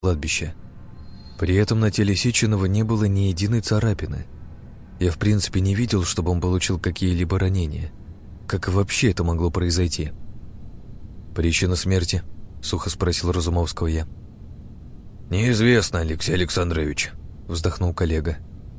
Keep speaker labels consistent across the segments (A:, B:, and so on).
A: кладбища. При этом на теле Сеченова не было ни единой царапины. Я в принципе не видел, чтобы он получил какие-либо ранения. Как вообще это могло произойти? «Причина смерти?» — сухо спросил Разумовского я.
B: «Неизвестно, Алексей Александрович», — вздохнул коллега.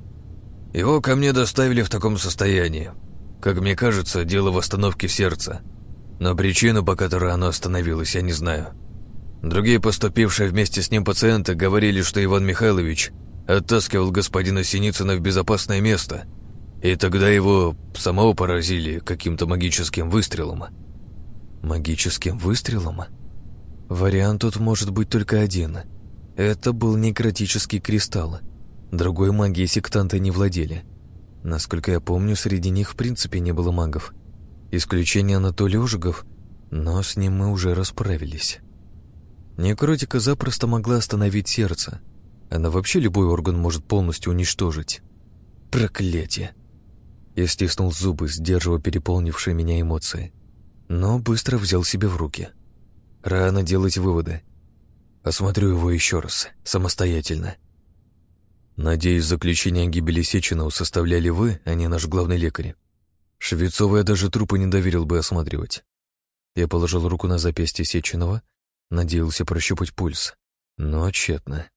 B: «Его ко мне доставили в таком состоянии. Как мне кажется, дело в остановке сердца. Но причину, по которой оно остановилось, я не знаю. Другие поступившие вместе с ним пациенты говорили, что Иван Михайлович оттаскивал господина Синицына в безопасное место, и тогда его самого поразили каким-то магическим выстрелом».
A: «Магическим выстрелом?» Вариант тут может быть только один. Это был некротический кристалл. Другой магией сектанты не владели. Насколько я помню, среди них в принципе не было магов. Исключение Анатолий Ожегов, но с ним мы уже расправились. Некротика запросто могла остановить сердце. Она вообще любой орган может полностью уничтожить. Проклятие! Я стиснул зубы, сдерживая переполнившие меня эмоции. Но быстро взял себя в руки. Рано делать выводы. Осмотрю его еще раз, самостоятельно. Надеюсь, заключение о гибели Сеченова составляли вы, а не наш главный лекарь. Швецова я даже трупы не доверил бы осматривать. Я положил руку на запястье Сеченова, надеялся прощупать пульс, но тщетно.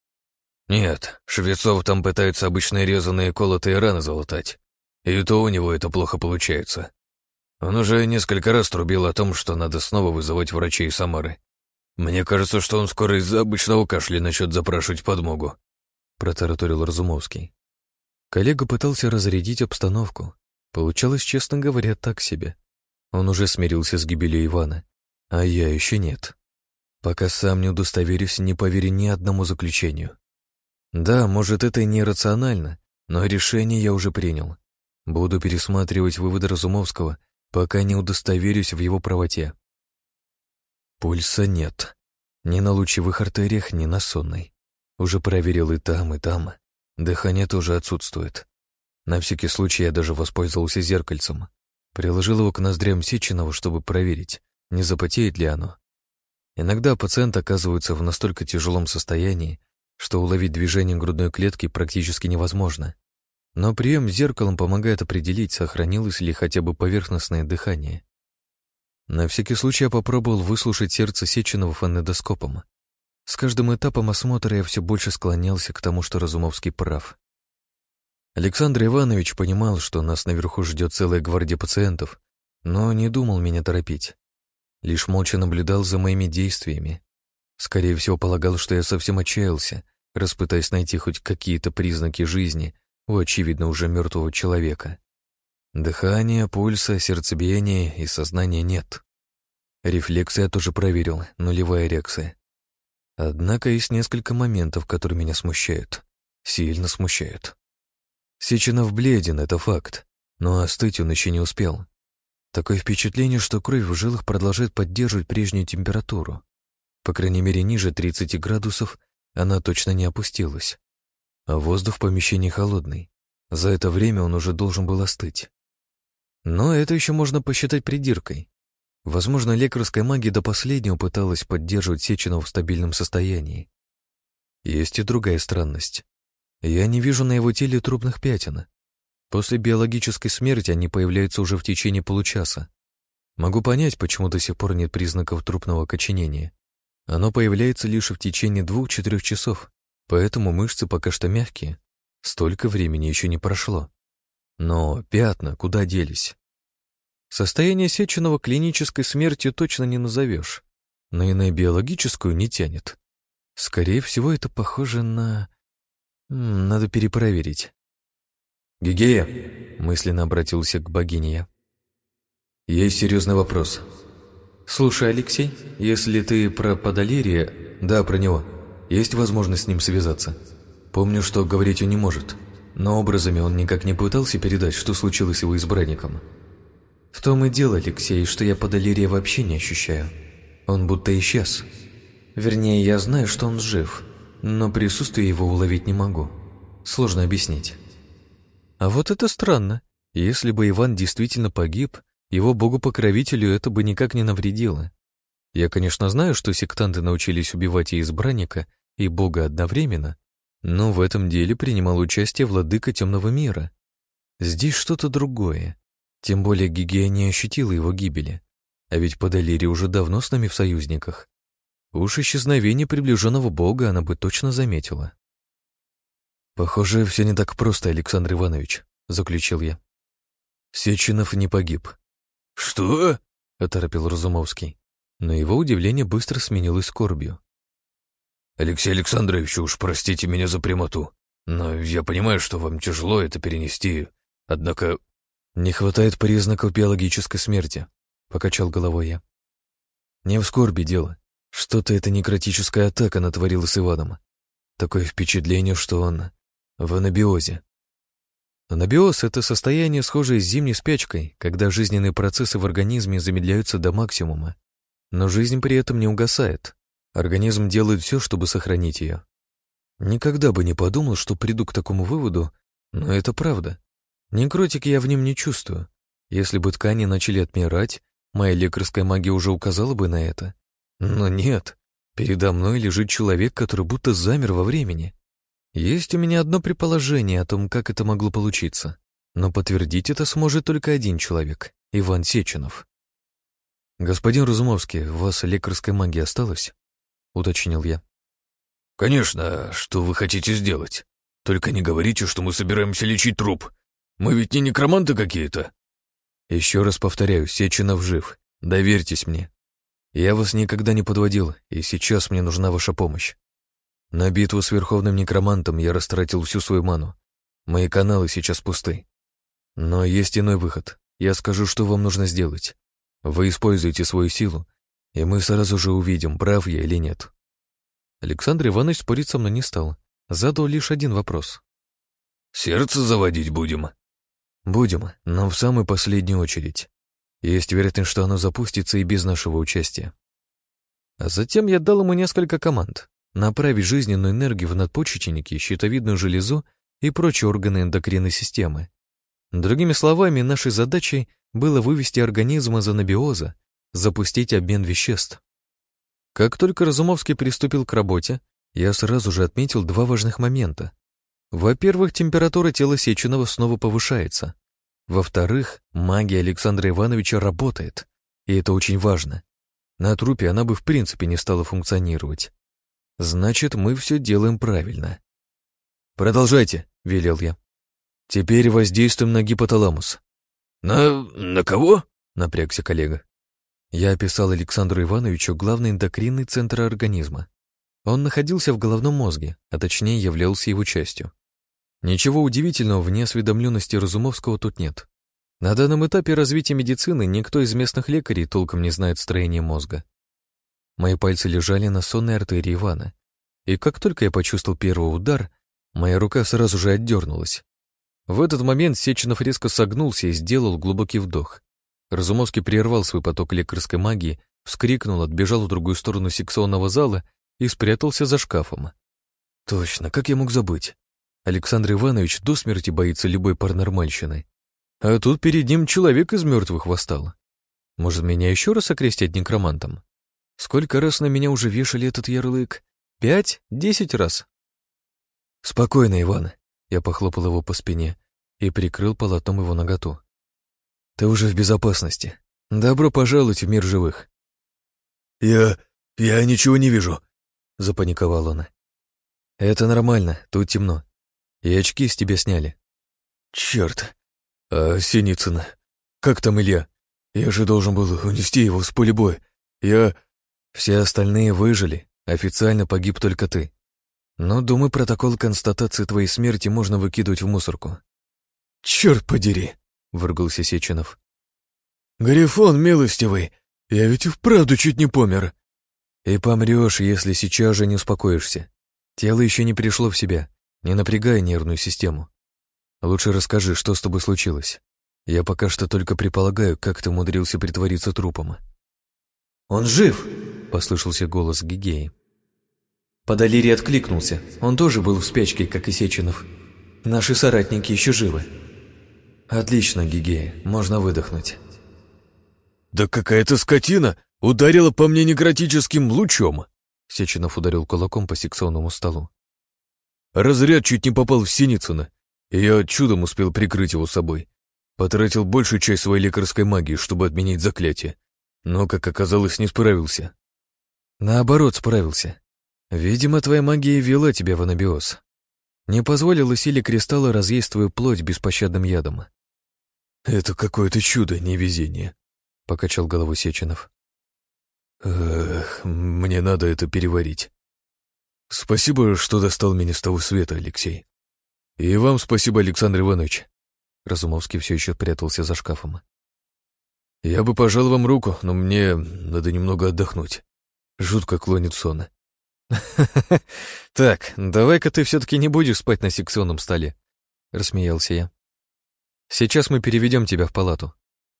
B: «Нет, Швецов там пытается обычные резаные колотые раны залатать, и то у него это плохо получается. Он уже несколько раз трубил о том, что надо снова вызывать врачей из Самары. Мне кажется, что он скоро из-за обычного кашля начнет запрашивать подмогу», — протараторил Разумовский.
A: Коллега пытался разрядить обстановку. Получалось, честно говоря, так себе. Он уже смирился с гибелью Ивана, а я еще нет. Пока сам не удостоверюсь, не поверю ни одному заключению. Да, может, это и нерационально, но решение я уже принял. Буду пересматривать выводы Разумовского, пока не удостоверюсь в его правоте. Пульса нет. Ни на лучевых артериях, ни на сонной. Уже проверил и там, и там. Дыхание тоже отсутствует. На всякий случай я даже воспользовался зеркальцем. Приложил его к ноздрям Сеченова, чтобы проверить, не запотеет ли оно. Иногда пациент оказывается в настолько тяжелом состоянии, что уловить движение грудной клетки практически невозможно. Но прием с зеркалом помогает определить, сохранилось ли хотя бы поверхностное дыхание. На всякий случай я попробовал выслушать сердце Сеченова фонендоскопом. С каждым этапом осмотра я все больше склонялся к тому, что Разумовский прав. Александр Иванович понимал, что нас наверху ждет целая гвардия пациентов, но не думал меня торопить. Лишь молча наблюдал за моими действиями. Скорее всего, полагал, что я совсем отчаялся, раз пытаясь найти хоть какие-то признаки жизни у, очевидно, уже мертвого человека. Дыхания, пульса, сердцебиения и сознания нет. Рефлексы я тоже проверил, нулевая реакция. Однако есть несколько моментов, которые меня смущают. Сильно смущают. Сеченов бледен, это факт, но остыть он еще не успел. Такое впечатление, что кровь в жилах продолжает поддерживать прежнюю температуру. По крайней мере, ниже 30 градусов она точно не опустилась. А воздух в помещении холодный. За это время он уже должен был остыть. Но это еще можно посчитать придиркой. Возможно, лекарская магия до последнего пыталась поддерживать Сеченова в стабильном состоянии. Есть и другая странность. Я не вижу на его теле трупных пятен. После биологической смерти они появляются уже в течение получаса. Могу понять, почему до сих пор нет признаков трупного окоченения. Оно появляется лишь в течение 2-4 часов, поэтому мышцы пока что мягкие. Столько времени еще не прошло. Но пятна куда делись? Состояние Сеченова клинической смертью точно не назовешь, но и на биологическую не тянет. Скорее всего, это похоже на... Надо перепроверить.
B: «Гигея»,
A: — мысленно обратился к богине я. «Есть серьезный вопрос. Слушай, Алексей, если ты про Подолерия, да, про него, есть возможность с ним связаться. Помню, что говорить он не может, но образами он никак не пытался передать, что случилось с его избранником. В том и дело, Алексей, что я Подолерия вообще не ощущаю. Он будто исчез. Вернее, я знаю, что он жив, но присутствие его уловить не могу. Сложно объяснить. А вот это странно. Если бы Иван действительно погиб, его богу-покровителю это бы никак не навредило. Я, конечно, знаю, что сектанты научились убивать и избранника, и бога одновременно, но в этом деле принимал участие владыка темного мира. Здесь что-то другое. Тем более Гигея не ощутила его гибели. А ведь Подалири уже давно с нами в союзниках. Уж исчезновение приближенного бога она бы точно заметила. «Похоже, все не так просто, Александр Иванович», — заключил я. «Сеченов не погиб».
B: «Что?»
A: — оторопил Разумовский. Но его удивление быстро сменилось скорбью.
B: «Алексей Александрович, уж простите меня за прямоту, но я понимаю, что вам тяжело это перенести, однако...»
A: «Не хватает признаков биологической смерти», — покачал головой я. «Не в скорби дело. Что-то эта некротическая атака натворила с Иваном. Такое впечатление, что он в анабиозе». Анабиоз — это состояние, схожее с зимней спячкой, когда жизненные процессы в организме замедляются до максимума. Но жизнь при этом не угасает. Организм делает все, чтобы сохранить ее. Никогда бы не подумал, что приду к такому выводу, но это правда. Некротики я в нем не чувствую. Если бы ткани начали отмирать, моя лекарская магия уже указала бы на это. Но нет, передо мной лежит человек, который будто замер во времени. Есть у меня одно предположение о том, как это могло получиться, но подтвердить это сможет только один человек — Иван Сеченов. «Господин Разумовский, у вас лекарская магия осталась?» — уточнил я.
B: «Конечно, что вы хотите сделать? Только не говорите, что мы собираемся лечить труп. Мы ведь не некроманты какие-то».
A: «Еще раз повторяю, Сеченов жив. Доверьтесь мне. Я вас никогда не подводил, и сейчас мне нужна ваша помощь. На битву с Верховным Некромантом я растратил всю свою ману. Мои каналы сейчас пусты. Но есть иной выход. Я скажу, что вам нужно сделать. Вы используете свою силу, и мы сразу же увидим, прав я или нет». Александр Иванович спорить со мной не стал. Задал лишь один вопрос.
B: «Сердце заводить будем?»
A: «Будем, но в самую последнюю очередь. Есть вероятность, что оно запустится и без нашего участия». А затем я дал ему несколько команд. Направить жизненную энергию в надпочечники, щитовидную железу и прочие органы эндокринной системы. Другими словами, нашей задачей было вывести организм из анабиоза, запустить обмен веществ. Как только Разумовский приступил к работе, я сразу же отметил два важных момента. Во-первых, температура тела Сеченова снова повышается. Во-вторых, магия Александра Ивановича работает, и это очень важно. На трупе она бы в принципе не стала функционировать. Значит, мы все делаем правильно. «Продолжайте», — велел я. «Теперь воздействуем на гипоталамус».
B: «На кого?»
A: — напрягся коллега. Я описал Александру Ивановичу главный эндокринный центр организма. Он находился в головном мозге, а точнее являлся его частью. Ничего удивительного в неосведомленности Разумовского тут нет. На данном этапе развития медицины никто из местных лекарей толком не знает строения мозга. Мои пальцы лежали на сонной артерии Ивана, и как только я почувствовал первый удар, моя рука сразу же отдернулась. В этот момент Сеченов резко согнулся и сделал глубокий вдох. Разумовский прервал свой поток лекарской магии, вскрикнул, отбежал в другую сторону секционного зала и спрятался за шкафом. Точно, как я мог забыть? Александр Иванович до смерти боится любой паранормальщины. А тут перед ним человек из мертвых восстал. Может, меня еще раз окрестить некромантом? Сколько раз на меня уже вешали этот ярлык? 5, 10 раз. «Спокойно, Иван», — я похлопал его по спине и прикрыл полотном его наготу. «Ты уже в безопасности. Добро пожаловать в мир живых».
B: Я ничего не вижу»,
A: — запаниковал он. «Это нормально, тут темно. И очки с тебя сняли».
B: «Черт! А Синицын? Как там Илья? Я же должен был унести его с поля боя.
A: Все остальные выжили, официально погиб только ты. Но, думаю, протокол констатации твоей смерти можно выкидывать в мусорку».
B: «Черт подери!» —
A: выругался Сеченов.
B: «Грифон милостивый, я ведь и вправду чуть не помер».
A: «И помрешь, если сейчас же не успокоишься. Тело еще не пришло в себя, не напрягай нервную систему. Лучше расскажи, что с тобой случилось. Я пока что только предполагаю, как ты умудрился притвориться трупом».
B: «Он жив!»
A: — послышался голос Гигеи.
C: Подалири откликнулся. Он тоже был в спячке, как и Сеченов. Наши соратники еще живы.
A: «Отлично, Гигея, можно выдохнуть».
B: «Да какая-то скотина ударила по мне некротическим лучом!»
A: Сеченов ударил кулаком по секционному столу.
B: Разряд чуть не попал в Синицына, и я чудом успел прикрыть его собой. Потратил большую часть своей лекарской магии, чтобы отменить заклятие, но, как оказалось, не справился.
A: Наоборот, справился. Видимо, твоя магия ввела тебя в анабиоз. Не позволила силе кристалла разъесть твою плоть беспощадным ядом.
B: Это какое-то чудо, не везение, покачал головой Сеченов. Эх, мне надо это переварить. Спасибо, что достал меня с того света, Алексей. И вам спасибо, Александр Иванович. Разумовский все еще прятался за шкафом. Я бы пожал вам руку, но мне надо немного отдохнуть. Жутко клонит сон.
A: Так, давай-ка ты все-таки не будешь спать на секционном столе, рассмеялся я. Сейчас мы переведем тебя в палату.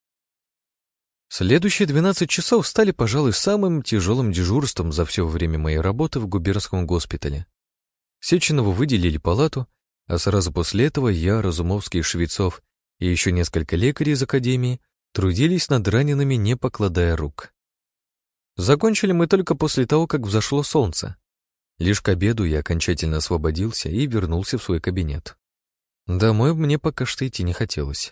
A: Следующие 12 часов стали, пожалуй, самым тяжелым дежурством за все время моей работы в губернском госпитале. Сеченову выделили палату, а сразу после этого я, Разумовский, Швецов и еще несколько лекарей из академии трудились над ранеными, не покладая рук. Закончили мы только после того, как взошло солнце. Лишь к обеду я окончательно освободился и вернулся в свой кабинет. Домой мне пока что идти не хотелось.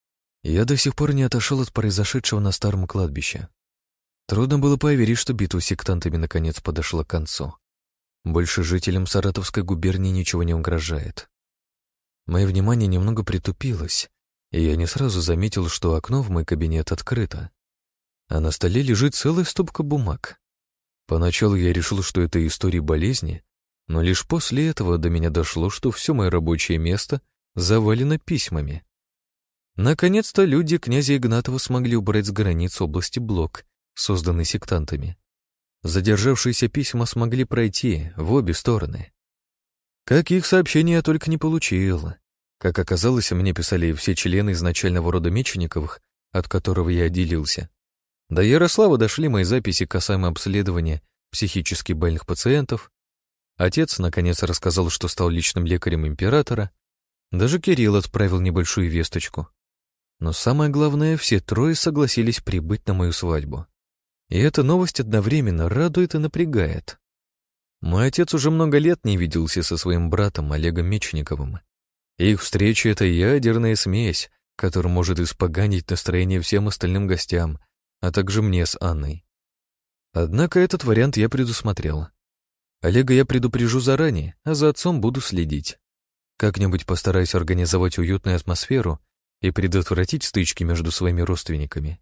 A: Я до сих пор не отошел от произошедшего на старом кладбище. Трудно было поверить, что битва с сектантами наконец подошла к концу. Больше жителям Саратовской губернии ничего не угрожает. Мое внимание немного притупилось, и я не сразу заметил, что окно в мой кабинет открыто, а на столе лежит целая стопка бумаг. Поначалу я решил, что это истории болезни, но лишь после этого до меня дошло, что все мое рабочее место завалено письмами. Наконец-то люди князя Игнатова смогли убрать с границ области блок, созданный сектантами. Задержавшиеся письма смогли пройти в обе стороны. Каких сообщений я только не получил. Как оказалось, мне писали все члены изначального рода Мечениковых, от которого я отделился. До Ярослава дошли мои записи касаемо обследования психически больных пациентов. Отец, наконец, рассказал, что стал личным лекарем императора. Даже Кирилл отправил небольшую весточку. Но самое главное, все трое согласились прибыть на мою свадьбу. И эта новость одновременно радует и напрягает. Мой отец уже много лет не виделся со своим братом Олегом Мечниковым. Их встреча — это ядерная смесь, которая может испоганить настроение всем остальным гостям, а также мне с Анной. Однако этот вариант я предусмотрел. Олега я предупрежу заранее, а за отцом буду следить. Как-нибудь постараюсь организовать уютную атмосферу и предотвратить стычки между своими родственниками.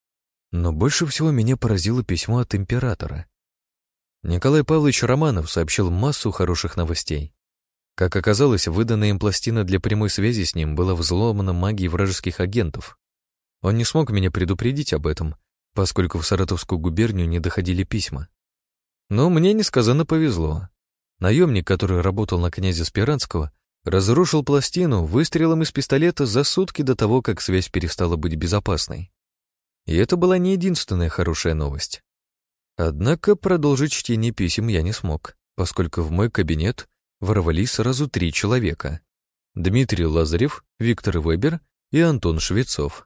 A: Но больше всего меня поразило письмо от императора. Николай Павлович Романов сообщил массу хороших новостей. Как оказалось, выданная им пластина для прямой связи с ним была взломана магией вражеских агентов. Он не смог меня предупредить об этом, поскольку в Саратовскую губернию не доходили письма. Но мне несказанно повезло. Наемник, который работал на князя Спиранского, разрушил пластину выстрелом из пистолета за сутки до того, как связь перестала быть безопасной. И это была не единственная хорошая новость. Однако продолжить чтение писем я не смог, поскольку в мой кабинет ворвались сразу 3 человека: Дмитрий Лазарев, Виктор Вебер и Антон Швецов.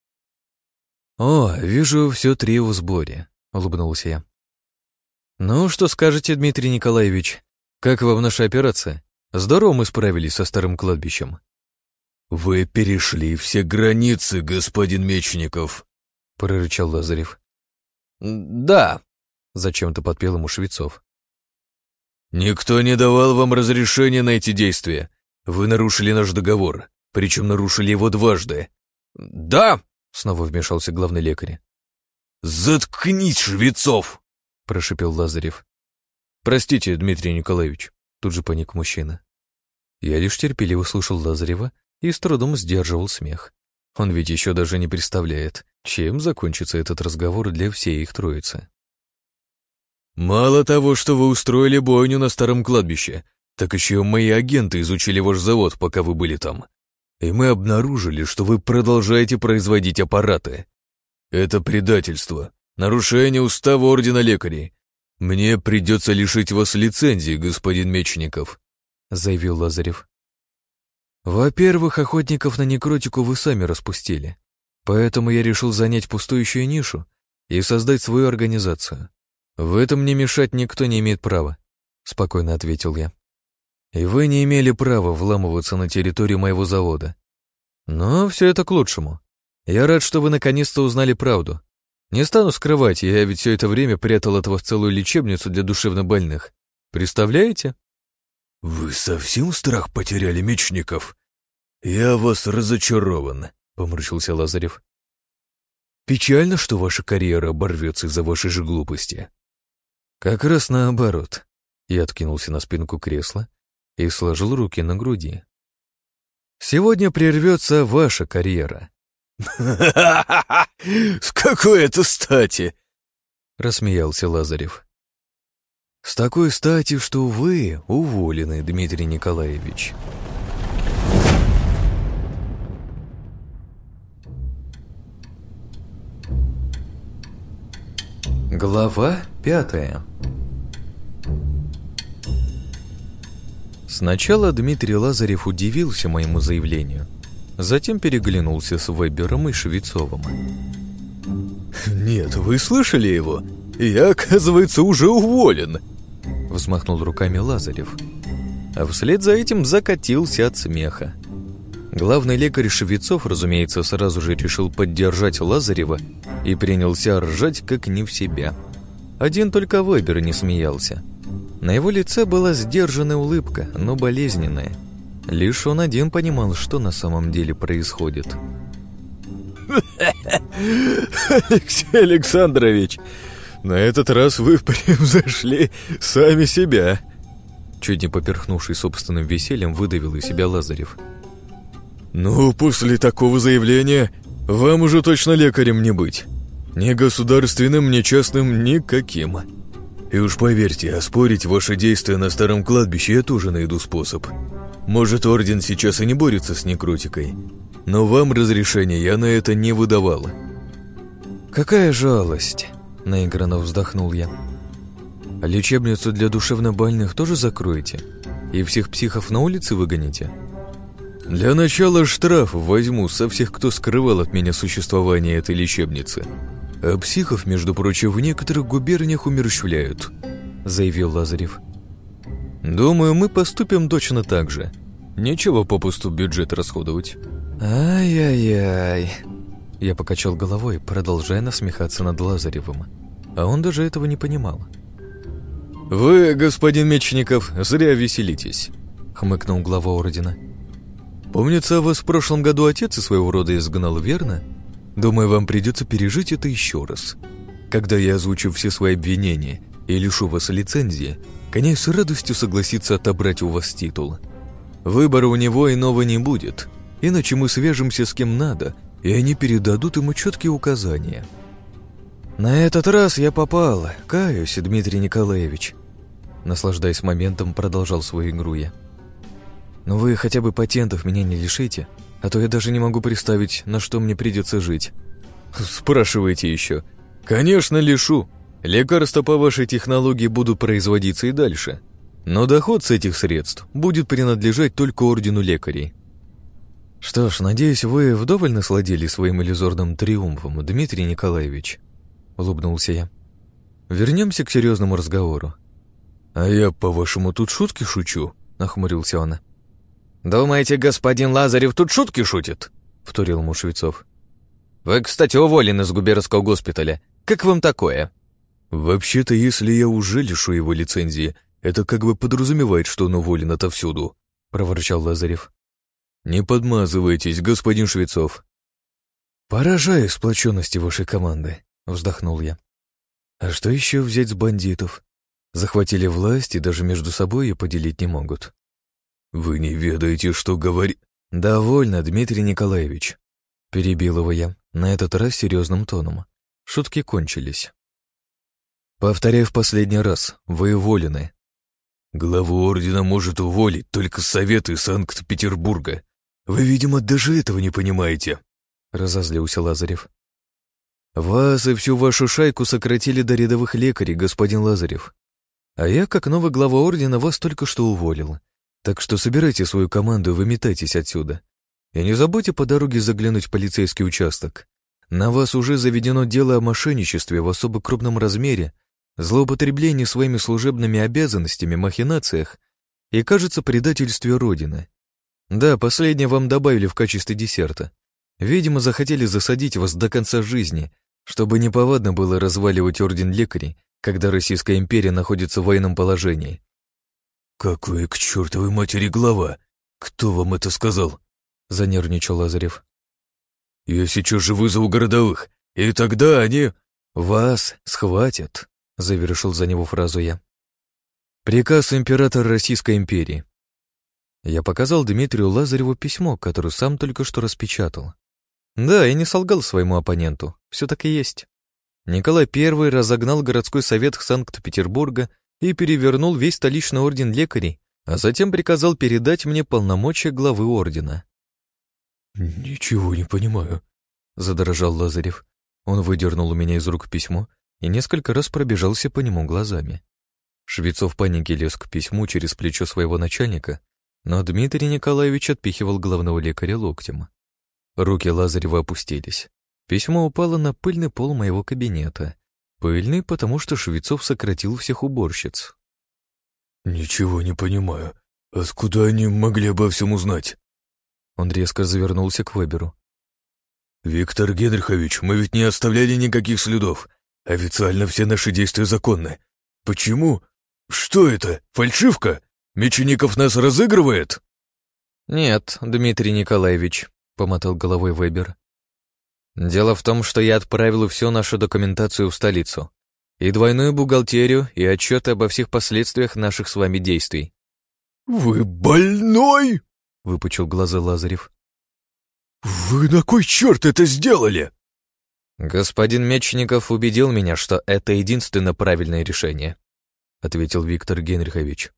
A: «О, вижу, все трио в сборе», — улыбнулся я. «Ну, что скажете, Дмитрий Николаевич? Как вам наша операция? Здорово мы справились со старым кладбищем».
B: «Вы перешли все границы, господин Мечников», — прорычал Лазарев.
A: «Да», — зачем-то подпел ему Швецов.
B: «Никто не давал вам разрешения на эти действия. Вы нарушили наш договор, причем нарушили его дважды».
A: «Да», — снова вмешался главный лекарь.
B: «Заткнись, Швецов!» — прошипел Лазарев.
A: «Простите, Дмитрий Николаевич», — тут же паник мужчина. Я лишь терпеливо слушал Лазарева и с трудом сдерживал смех. Он ведь еще даже не представляет, чем закончится этот разговор для всей их троицы.
B: «Мало того, что вы устроили бойню на старом кладбище, так еще и мои агенты изучили ваш завод, пока вы были там. И мы обнаружили, что вы продолжаете производить аппараты. Это предательство, нарушение устава Ордена Лекарей. Мне придется лишить вас лицензии, господин Мечников», — заявил Лазарев.
A: «Во-первых, охотников на некротику вы сами распустили, поэтому я решил занять пустующую нишу и создать свою организацию. В этом мне мешать никто не имеет права, спокойно ответил я. И вы не имели права вламываться на территорию моего завода. Но все это к лучшему. Я рад, что вы наконец-то узнали правду. Не стану скрывать, я ведь все это время прятал от вас целую лечебницу для душевнобольных. Представляете?
B: Вы совсем страх потеряли, Мечников? Я вас разочарован, поморщился Лазарев.
A: Печально, что ваша карьера оборвется из-за вашей же глупости. Как раз наоборот. Я откинулся на спинку кресла и сложил руки на груди. Сегодня прервется ваша карьера.
B: С какой это стати?
A: Рассмеялся Лазарев. С такой стати, что вы уволены, Дмитрий Николаевич. Глава 5. Сначала Дмитрий Лазарев удивился моему заявлению, затем переглянулся с Вебером и Швецовым.
B: «Нет, вы слышали его? Я, оказывается, уже уволен!»
A: Взмахнул руками Лазарев, а вслед за этим закатился от смеха. Главный лекарь Швецов, разумеется, сразу же решил поддержать Лазарева и принялся ржать как не в себя. Один только Вебер не смеялся. На его лице была сдержанная улыбка, но болезненная. Лишь он один понимал, что на самом деле происходит.
B: Алексей Александрович, на этот раз вы превзошли сами себя.
A: Чуть не поперхнувший собственным весельем, выдавил из себя Лазарев.
B: Ну, после такого заявления вам уже точно лекарем не быть. Ни государственным, ни частным, никаким. И уж поверьте, оспорить ваши действия на старом кладбище я тоже найду способ. Может, орден сейчас и не борется с некротикой, но вам разрешения я на это не выдавал.
A: Какая жалость, наигранно вздохнул я. Лечебницу для душевнобольных тоже закроете? И всех психов на улице выгоните?
B: Для начала штраф возьму со всех, кто скрывал от меня существование этой лечебницы. А психов, между прочим, в некоторых губерниях умерщвляют, заявил Лазарев.
A: Думаю, мы поступим точно так же. Нечего попусту бюджет расходовать.
C: Ай-яй-яй.
A: Я покачал головой, продолжая насмехаться над Лазаревым. А он даже этого не понимал.
B: «Вы, господин Мечников, зря веселитесь»,
A: — хмыкнул глава ордена.
B: «Помнится, вас в прошлом году отец из своего рода изгнал, верно? Думаю, вам придется пережить это еще раз. Когда я озвучу все свои обвинения и лишу вас лицензии, князь с радостью согласится отобрать у вас титул. Выбора у него иного не будет, иначе мы свяжемся с кем надо, и они передадут ему четкие указания».
C: На этот раз я попал, каюсь, Дмитрий Николаевич.
A: Наслаждаясь моментом, продолжал свою игру я.
C: Но вы хотя бы патентов меня не лишите, а то я даже не могу представить, на что мне придется жить.
B: Спрашиваете еще? Конечно, лишу. Лекарства по вашей технологии будут производиться и дальше. Но доход с этих средств будет принадлежать только ордену лекарей.
A: Что ж, надеюсь, вы вдоволь насладились своим иллюзорным триумфом, Дмитрий Николаевич, улыбнулся я. Вернемся к серьезному разговору.
B: А я, по-вашему, тут шутки шучу? Нахмурился он.
C: «Думаете, господин Лазарев тут шутки шутит?» — вторил ему Швецов. «Вы, кстати, уволены с губернского госпиталя. Как вам такое?»
B: «Вообще-то, если я уже лишу его лицензии, это как бы подразумевает, что он уволен отовсюду», — проворчал Лазарев. «Не подмазывайтесь, господин Швецов».
A: «Поражаю сплоченности вашей команды», — вздохнул я. «А что еще взять с бандитов? Захватили власть и даже между собой ее поделить не могут».
B: «Вы не ведаете, что говори...»
A: «Довольно, Дмитрий Николаевич», — перебил его я, на этот раз серьезным тоном. Шутки кончились. «Повторяю в последний раз, вы уволены».
B: «Главу ордена может уволить только Совет из Санкт-Петербурга. Вы, видимо, даже этого не понимаете», —
A: разозлился Лазарев. «Вас и всю вашу шайку сократили до рядовых лекарей, господин Лазарев. А я, как новый глава ордена, вас только что уволил. Так что собирайте свою команду и выметайтесь отсюда. И не забудьте по дороге заглянуть в полицейский участок. На вас уже заведено дело о мошенничестве в особо крупном размере, злоупотреблении своими служебными обязанностями, махинациях и, кажется, предательстве Родины. Да, последнее вам добавили в качестве десерта. Видимо, захотели засадить вас до конца жизни, чтобы неповадно было разваливать орден лекарей, когда Российская империя находится в военном положении.
B: «Какой к чертовой матери глава? Кто вам это сказал?» — занервничал Лазарев. «Я сейчас же вызову городовых, и тогда они...»
A: «Вас схватят», — завершил за него фразу я. «Приказ императора Российской империи». Я показал Дмитрию Лазареву письмо, которое сам только что распечатал. Да, я не солгал своему оппоненту, все так и есть. Николай I разогнал городской совет Санкт-Петербурга и перевернул весь столичный орден лекарей, а затем приказал передать мне полномочия главы ордена.
B: «Ничего не понимаю», — задрожал Лазарев.
A: Он выдернул у меня из рук письмо и несколько раз пробежался по нему глазами. Швецов в панике лез к письму через плечо своего начальника, но Дмитрий Николаевич отпихивал главного лекаря локтем. Руки Лазарева опустились. Письмо упало на пыльный пол моего кабинета. Пыльный, потому что Швецов сократил всех уборщиц.
B: «Ничего не понимаю. Откуда они могли обо всем узнать?»
A: Он резко завернулся к Веберу.
B: «Виктор Генрихович, мы ведь не оставляли никаких следов. Официально все наши действия законны. Почему? Что это? Фальшивка? Мечеников нас разыгрывает?»
A: «Нет, Дмитрий Николаевич», — помотал головой Вебер. «Дело в том, что я отправил всю нашу документацию в столицу. И двойную бухгалтерию, и отчеты обо всех последствиях наших с вами действий».
B: «Вы больной?» —
A: выпучил глаза Лазарев.
B: «Вы на кой черт это сделали?»
A: «Господин Мечников убедил меня, что это единственно правильное решение», — ответил Виктор Генрихович.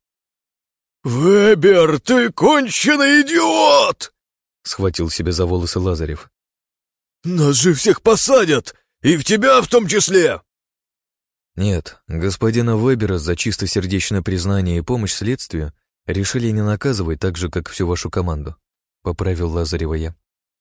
B: «Вебер, ты конченый идиот!» — схватил себя за волосы Лазарев. «Нас же всех посадят, и в тебя в том числе!»
A: «Нет, господина Вебера за чистосердечное признание и помощь следствию решили не наказывать так же, как всю вашу команду», — поправил Лазарева я.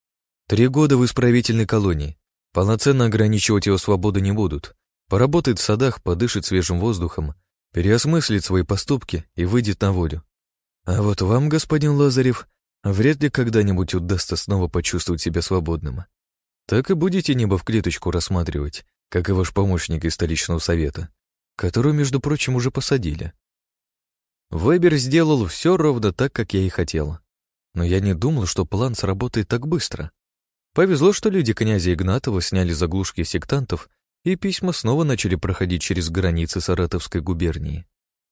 A: 3 года в исправительной колонии. Полноценно ограничивать его свободу не будут. Поработает в садах, подышит свежим воздухом, переосмыслит свои поступки и выйдет на волю. А вот вам, господин Лазарев, вряд ли когда-нибудь удастся снова почувствовать себя свободным. Так и будете небо в клеточку рассматривать, как и ваш помощник из столичного совета, которого, между прочим, уже посадили. Вебер сделал все ровно так, как я и хотел. Но я не думал, что план сработает так быстро. Повезло, что люди князя Игнатова сняли заглушки сектантов, и письма снова начали проходить через границы Саратовской губернии.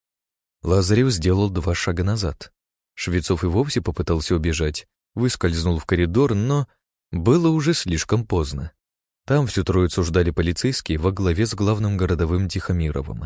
A: Лазарев сделал 2 шага назад. Швецов и вовсе попытался убежать, выскользнул в коридор, но было уже слишком поздно. Там всю троицу ждали полицейские во главе с главным городовым Тихомировым.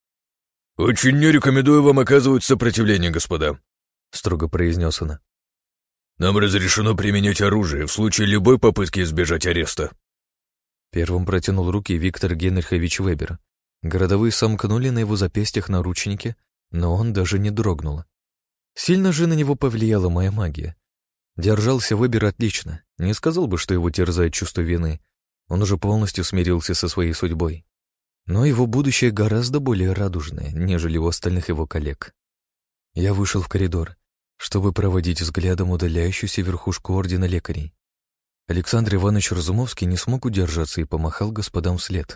B: «Очень не рекомендую вам оказывать сопротивление, господа», — строго произнес он. «Нам разрешено применять оружие в случае любой попытки избежать ареста».
A: Первым протянул руки Виктор Генрихович Вебер. Городовые сомкнули на его запястьях наручники, но он даже не дрогнул. Сильно же на него повлияла моя магия. Держался Вебер отлично, не сказал бы, что его терзает чувство вины. Он уже полностью смирился со своей судьбой. Но его будущее гораздо более радужное, нежели у остальных его коллег. Я вышел в коридор, чтобы проводить взглядом удаляющуюся верхушку ордена лекарей. Александр Иванович Разумовский не смог удержаться и помахал господам вслед.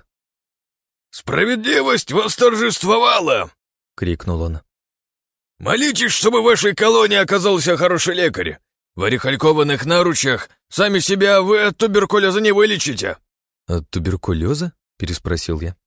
B: «Справедливость восторжествовала!» — крикнул он. «Молитесь, чтобы в вашей колонии оказался хороший лекарь. В орехалькованных наручах сами себя вы от туберкулеза не вылечите».
A: «От туберкулеза?» — переспросил я.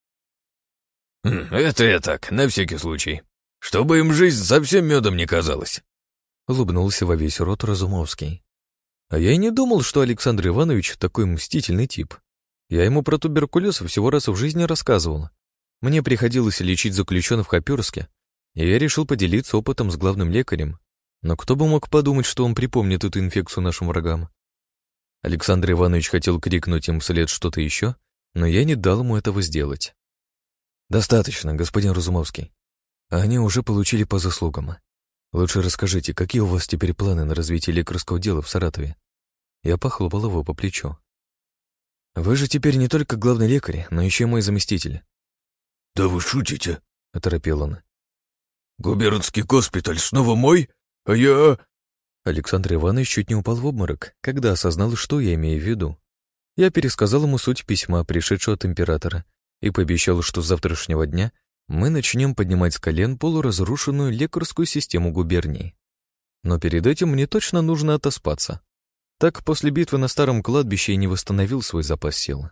B: «Это я так, на всякий случай. Чтобы им жизнь совсем медом не казалась».
A: Улыбнулся во весь рот Разумовский. А я и не думал, что Александр Иванович такой мстительный тип. Я ему про туберкулез всего раз в жизни рассказывал. Мне приходилось лечить заключенных в Хоперске, и я решил поделиться опытом с главным лекарем. Но кто бы мог подумать, что он припомнит эту инфекцию нашим врагам. Александр Иванович хотел крикнуть им вслед что-то еще, но я не дал ему этого сделать. «Достаточно, господин Разумовский. Они уже получили по заслугам. Лучше расскажите, какие у вас теперь планы на развитие лекарского дела в Саратове?» Я похлопал его по плечу. «Вы же теперь не только главный лекарь, но еще и мой заместитель».
B: «Да вы шутите?»
A: — оторопел он.
B: «Губернский госпиталь снова мой? А я...»
A: Александр Иванович чуть не упал в обморок, когда осознал, что я имею в виду. Я пересказал ему суть письма, пришедшего от императора, и пообещал, что с завтрашнего дня мы начнем поднимать с колен полуразрушенную лекарскую систему губернии. Но перед этим мне точно нужно отоспаться. Так после битвы на старом кладбище я не восстановил свой запас сил.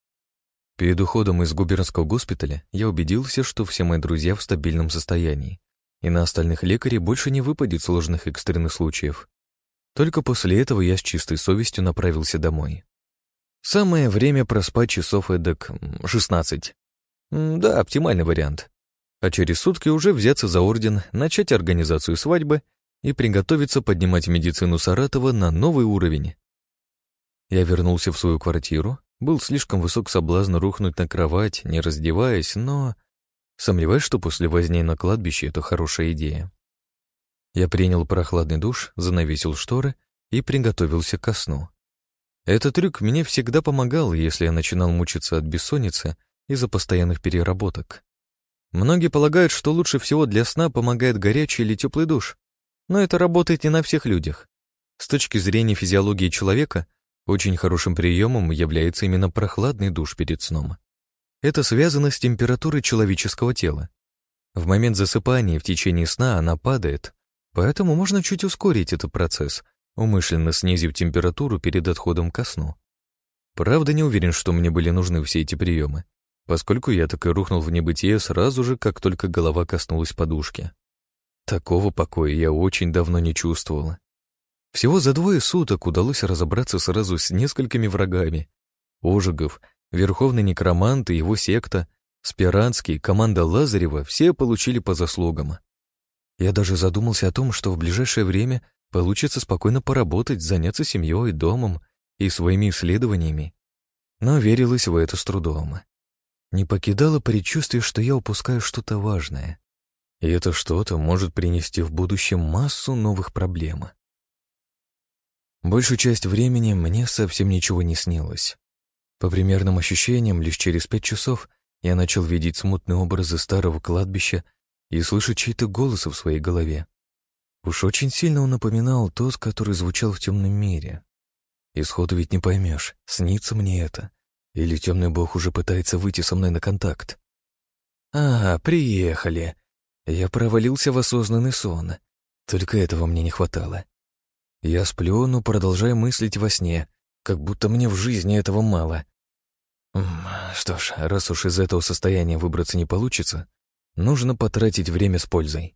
A: Перед уходом из губернского госпиталя я убедился, что все мои друзья в стабильном состоянии, и на остальных лекарей больше не выпадет сложных экстренных случаев. Только после этого я с чистой совестью направился домой. Самое время проспать часов эдак 16. Да, оптимальный вариант. А через сутки уже взяться за орден, начать организацию свадьбы и приготовиться поднимать медицину Саратова на новый уровень. Я вернулся в свою квартиру. Был слишком высок соблазн рухнуть на кровать, не раздеваясь, но... Сомневаюсь, что после возни на кладбище это хорошая идея. Я принял прохладный душ, занавесил шторы и приготовился ко сну. Этот трюк мне всегда помогал, если я начинал мучиться от бессонницы из-за постоянных переработок. Многие полагают, что лучше всего для сна помогает горячий или теплый душ, но это работает не на всех людях. С точки зрения физиологии человека, очень хорошим приемом является именно прохладный душ перед сном. Это связано с температурой человеческого тела. В момент засыпания в течение сна она падает, поэтому можно чуть ускорить этот процесс, умышленно снизив температуру перед отходом ко сну. Правда, не уверен, что мне были нужны все эти приемы, поскольку я так и рухнул в небытие сразу же, как только голова коснулась подушки. Такого покоя я очень давно не чувствовала. Всего за 2 суток удалось разобраться сразу с несколькими врагами. Ожегов, Верховный Некромант и его секта, Спиранский, команда Лазарева — все получили по заслугам. Я даже задумался о том, что в ближайшее время получится спокойно поработать, заняться семьей, домом и своими исследованиями. Но верилось в это с трудом. Не покидало предчувствие, что я упускаю что-то важное. И это что-то может принести в будущем массу новых проблем. Большую часть времени мне совсем ничего не снилось. По примерным ощущениям, лишь через 5 часов я начал видеть смутные образы старого кладбища и слышать чей-то голос в своей голове. Уж очень сильно он напоминал тот, который звучал в темном мире. И сходу ведь не поймешь, снится мне это, или темный бог уже пытается выйти со мной на контакт. Приехали. Я провалился в осознанный сон. Только этого мне не хватало. Я сплю, но продолжаю мыслить во сне, как будто мне в жизни этого мало. Что ж, раз уж из этого состояния выбраться не получится, нужно потратить время с пользой.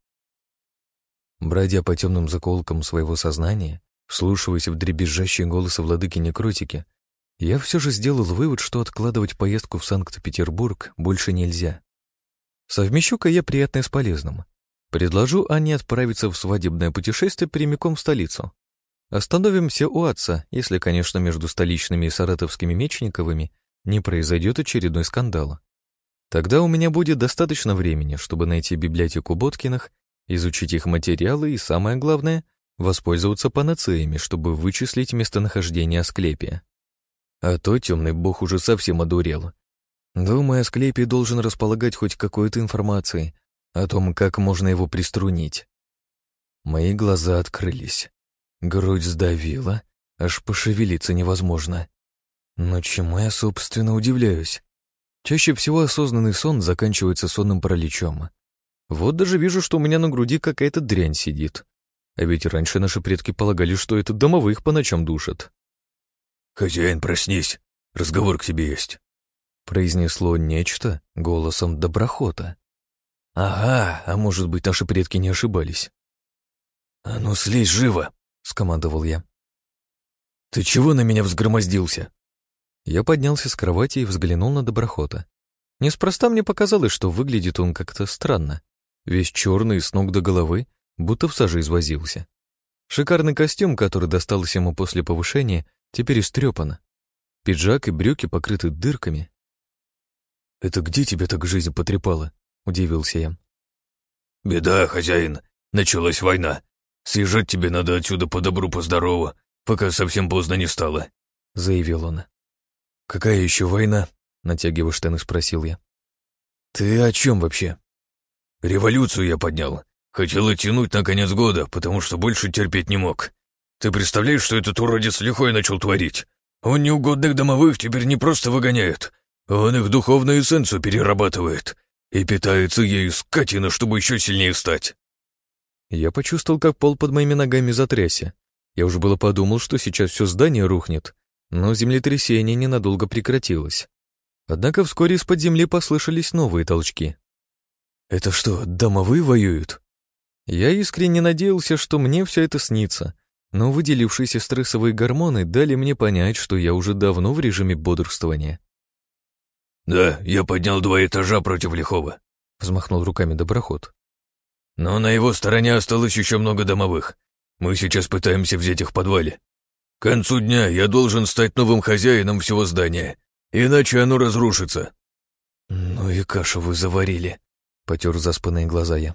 A: Бродя по темным закоулкам своего сознания, вслушиваясь в дребезжащие голосы владыки некротики, я все же сделал вывод, что откладывать поездку в Санкт-Петербург больше нельзя. Совмещу-ка я приятное с полезным. Предложу Анне отправиться в свадебное путешествие прямиком в столицу. Остановимся у отца, если, конечно, между столичными и саратовскими Мечниковыми не произойдет очередной скандал. Тогда у меня будет достаточно времени, чтобы найти библиотеку Боткиных, изучить их материалы и, самое главное, воспользоваться панацеями, чтобы вычислить местонахождение Асклепия. А то темный бог уже совсем одурел. Думаю, Асклепий должен располагать хоть какой-то информацией о том, как можно его приструнить. Мои глаза открылись. Грудь сдавила, аж пошевелиться невозможно. Но чему я, собственно, удивляюсь? Чаще всего осознанный сон заканчивается сонным параличом. Вот даже вижу, что у меня на груди какая-то дрянь сидит. А ведь раньше наши предки полагали, что это домовых по ночам душат.
B: «Хозяин, проснись, разговор к тебе есть»,
A: — произнесло нечто голосом доброхота. Ага, а может быть, наши предки не ошибались.
B: «А ну, слезь живо!»
A: — скомандовал я.
B: «Ты чего на меня взгромоздился?»
A: Я поднялся с кровати и взглянул на доброхота. Неспроста мне показалось, что выглядит он как-то странно. Весь черный с ног до головы, будто в саже извозился. Шикарный костюм, который достался ему после повышения, теперь истрепан. Пиджак и брюки покрыты дырками. «Это где тебя так жизнь потрепала?» — удивился я.
B: «Беда, хозяин, началась война. Съезжать тебе надо отсюда по добру, по здорову, пока совсем поздно не стало», — заявил он.
A: «Какая еще война?» — натягивая штаны, спросил я. «Ты о чем вообще?»
B: «Революцию я поднял. Хотел оттянуть на конец года, потому что больше терпеть не мог. Ты представляешь, что этот уродец лихой начал творить? Он неугодных домовых теперь не просто выгоняет, он их духовную эссенцию перерабатывает и питается ею, скотина, чтобы еще сильнее стать».
A: Я почувствовал, как пол под моими ногами затрясся. Я уже было подумал, что сейчас все здание рухнет, но землетрясение ненадолго прекратилось. Однако вскоре из-под земли послышались новые толчки. «Это что, домовые воюют?» Я искренне надеялся, что мне все это снится, но выделившиеся стрессовые гормоны дали мне понять, что я уже давно в режиме бодрствования.
B: «Да, я поднял 2 этажа против лихого», — взмахнул руками доброход. «Но на его стороне осталось еще много домовых. Мы сейчас пытаемся взять их в подвале. К концу дня я должен стать новым хозяином всего здания, иначе оно разрушится».
A: «Ну и кашу вы заварили», — потер заспанные глаза я.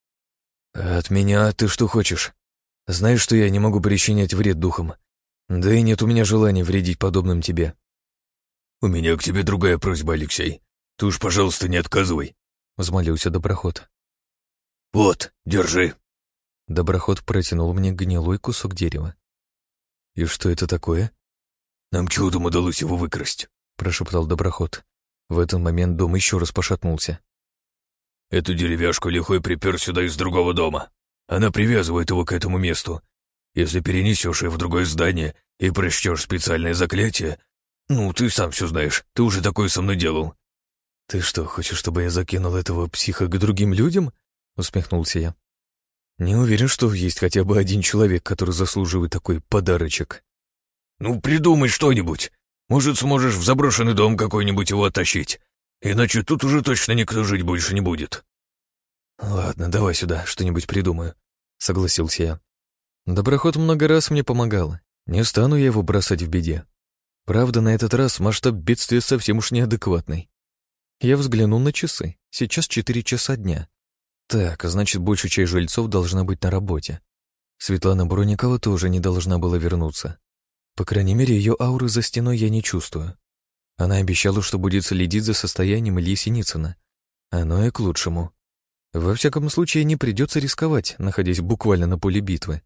A: «А от меня ты что хочешь? Знаешь, что я не могу причинять вред духам. Да и нет у меня желания вредить подобным тебе».
B: «У меня к тебе другая просьба, Алексей. Ты уж, пожалуйста, не отказывай», — взмолился доброход. «Вот, держи».
A: Доброход протянул мне гнилой кусок дерева. «И что это такое?»
B: «Нам чудом удалось его выкрасть»,
A: — прошептал доброход. В этот момент дом еще раз пошатнулся.
B: «Эту деревяшку лихой припер сюда из другого дома. Она привязывает его к этому месту. Если перенесешь ее в другое здание и прочтешь специальное заклятие, ну, ты сам все знаешь, ты уже такое со мной делал».
A: «Ты что, хочешь, чтобы я закинул этого психа к другим людям?» — усмехнулся я. «Не уверен, что есть хотя бы один человек, который заслуживает такой подарочек».
B: «Ну, придумай что-нибудь. Может, сможешь в заброшенный дом какой-нибудь его оттащить. Иначе тут уже точно никто жить больше не будет».
A: «Ладно, давай сюда, что-нибудь придумаю», — согласился я. Доброход много раз мне помогал. Не стану я его бросать в беде. Правда, на этот раз масштаб бедствия совсем уж неадекватный. Я взглянул на часы. Сейчас 4 часа дня. Так, значит, большая часть жильцов должна быть на работе. Светлана Бронникова тоже не должна была вернуться. По крайней мере, ее ауры за стеной я не чувствую. Она обещала, что будет следить за состоянием Ильи Синицына. Оно и к лучшему. Во всяком случае, не придется рисковать, находясь буквально на поле битвы.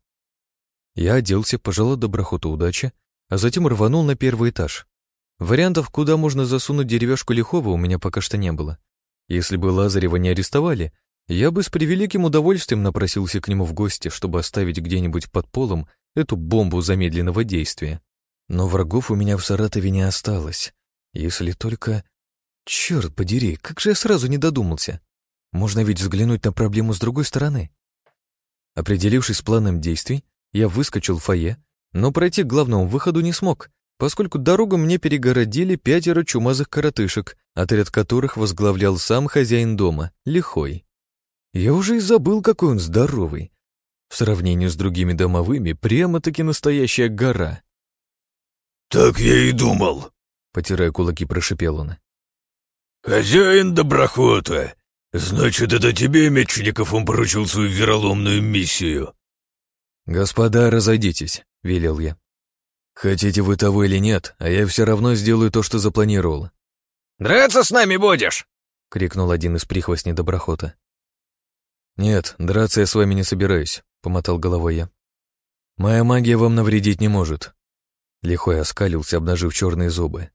A: Я оделся, пожелал доброходу удачи, а затем рванул на 1-й этаж. Вариантов, куда можно засунуть деревяшку лихого, у меня пока что не было. Если бы Лазарева не арестовали, я бы с превеликим удовольствием напросился к нему в гости, чтобы оставить где-нибудь под полом эту бомбу замедленного действия. Но врагов у меня в Саратове не осталось. Если только... Черт подери, как же я сразу не додумался. Можно ведь взглянуть на проблему с другой стороны. Определившись с планом действий, я выскочил в фойе, но пройти к главному выходу не смог, поскольку дорогу мне перегородили 5 чумазых коротышек, отряд которых возглавлял сам хозяин дома, Лихой. Я уже и забыл, какой он здоровый. В сравнении с другими домовыми, прямо-таки настоящая гора.
B: «Так я и думал»,
A: — потирая кулаки, прошипел он.
B: «Хозяин доброхота, значит, это тебе, Мечников, он поручил свою вероломную миссию».
A: «Господа, разойдитесь», — велел я. «Хотите вы того или нет, а я все равно сделаю то, что запланировал».
C: «Драться с нами будешь?»
A: — крикнул один из прихвостней доброхота. «Нет, драться я с вами не собираюсь», — помотал головой я. «Моя магия вам навредить не может». Лихой оскалился, обнажив черные зубы.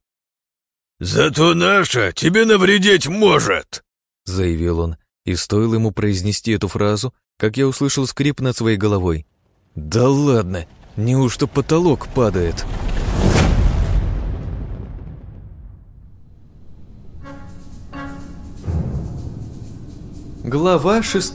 B: «Зато наша тебе навредить может»,
A: — заявил он, и стоило ему произнести эту фразу, как я услышал скрип над своей головой. «Да ладно, неужто потолок падает?» Глава 6.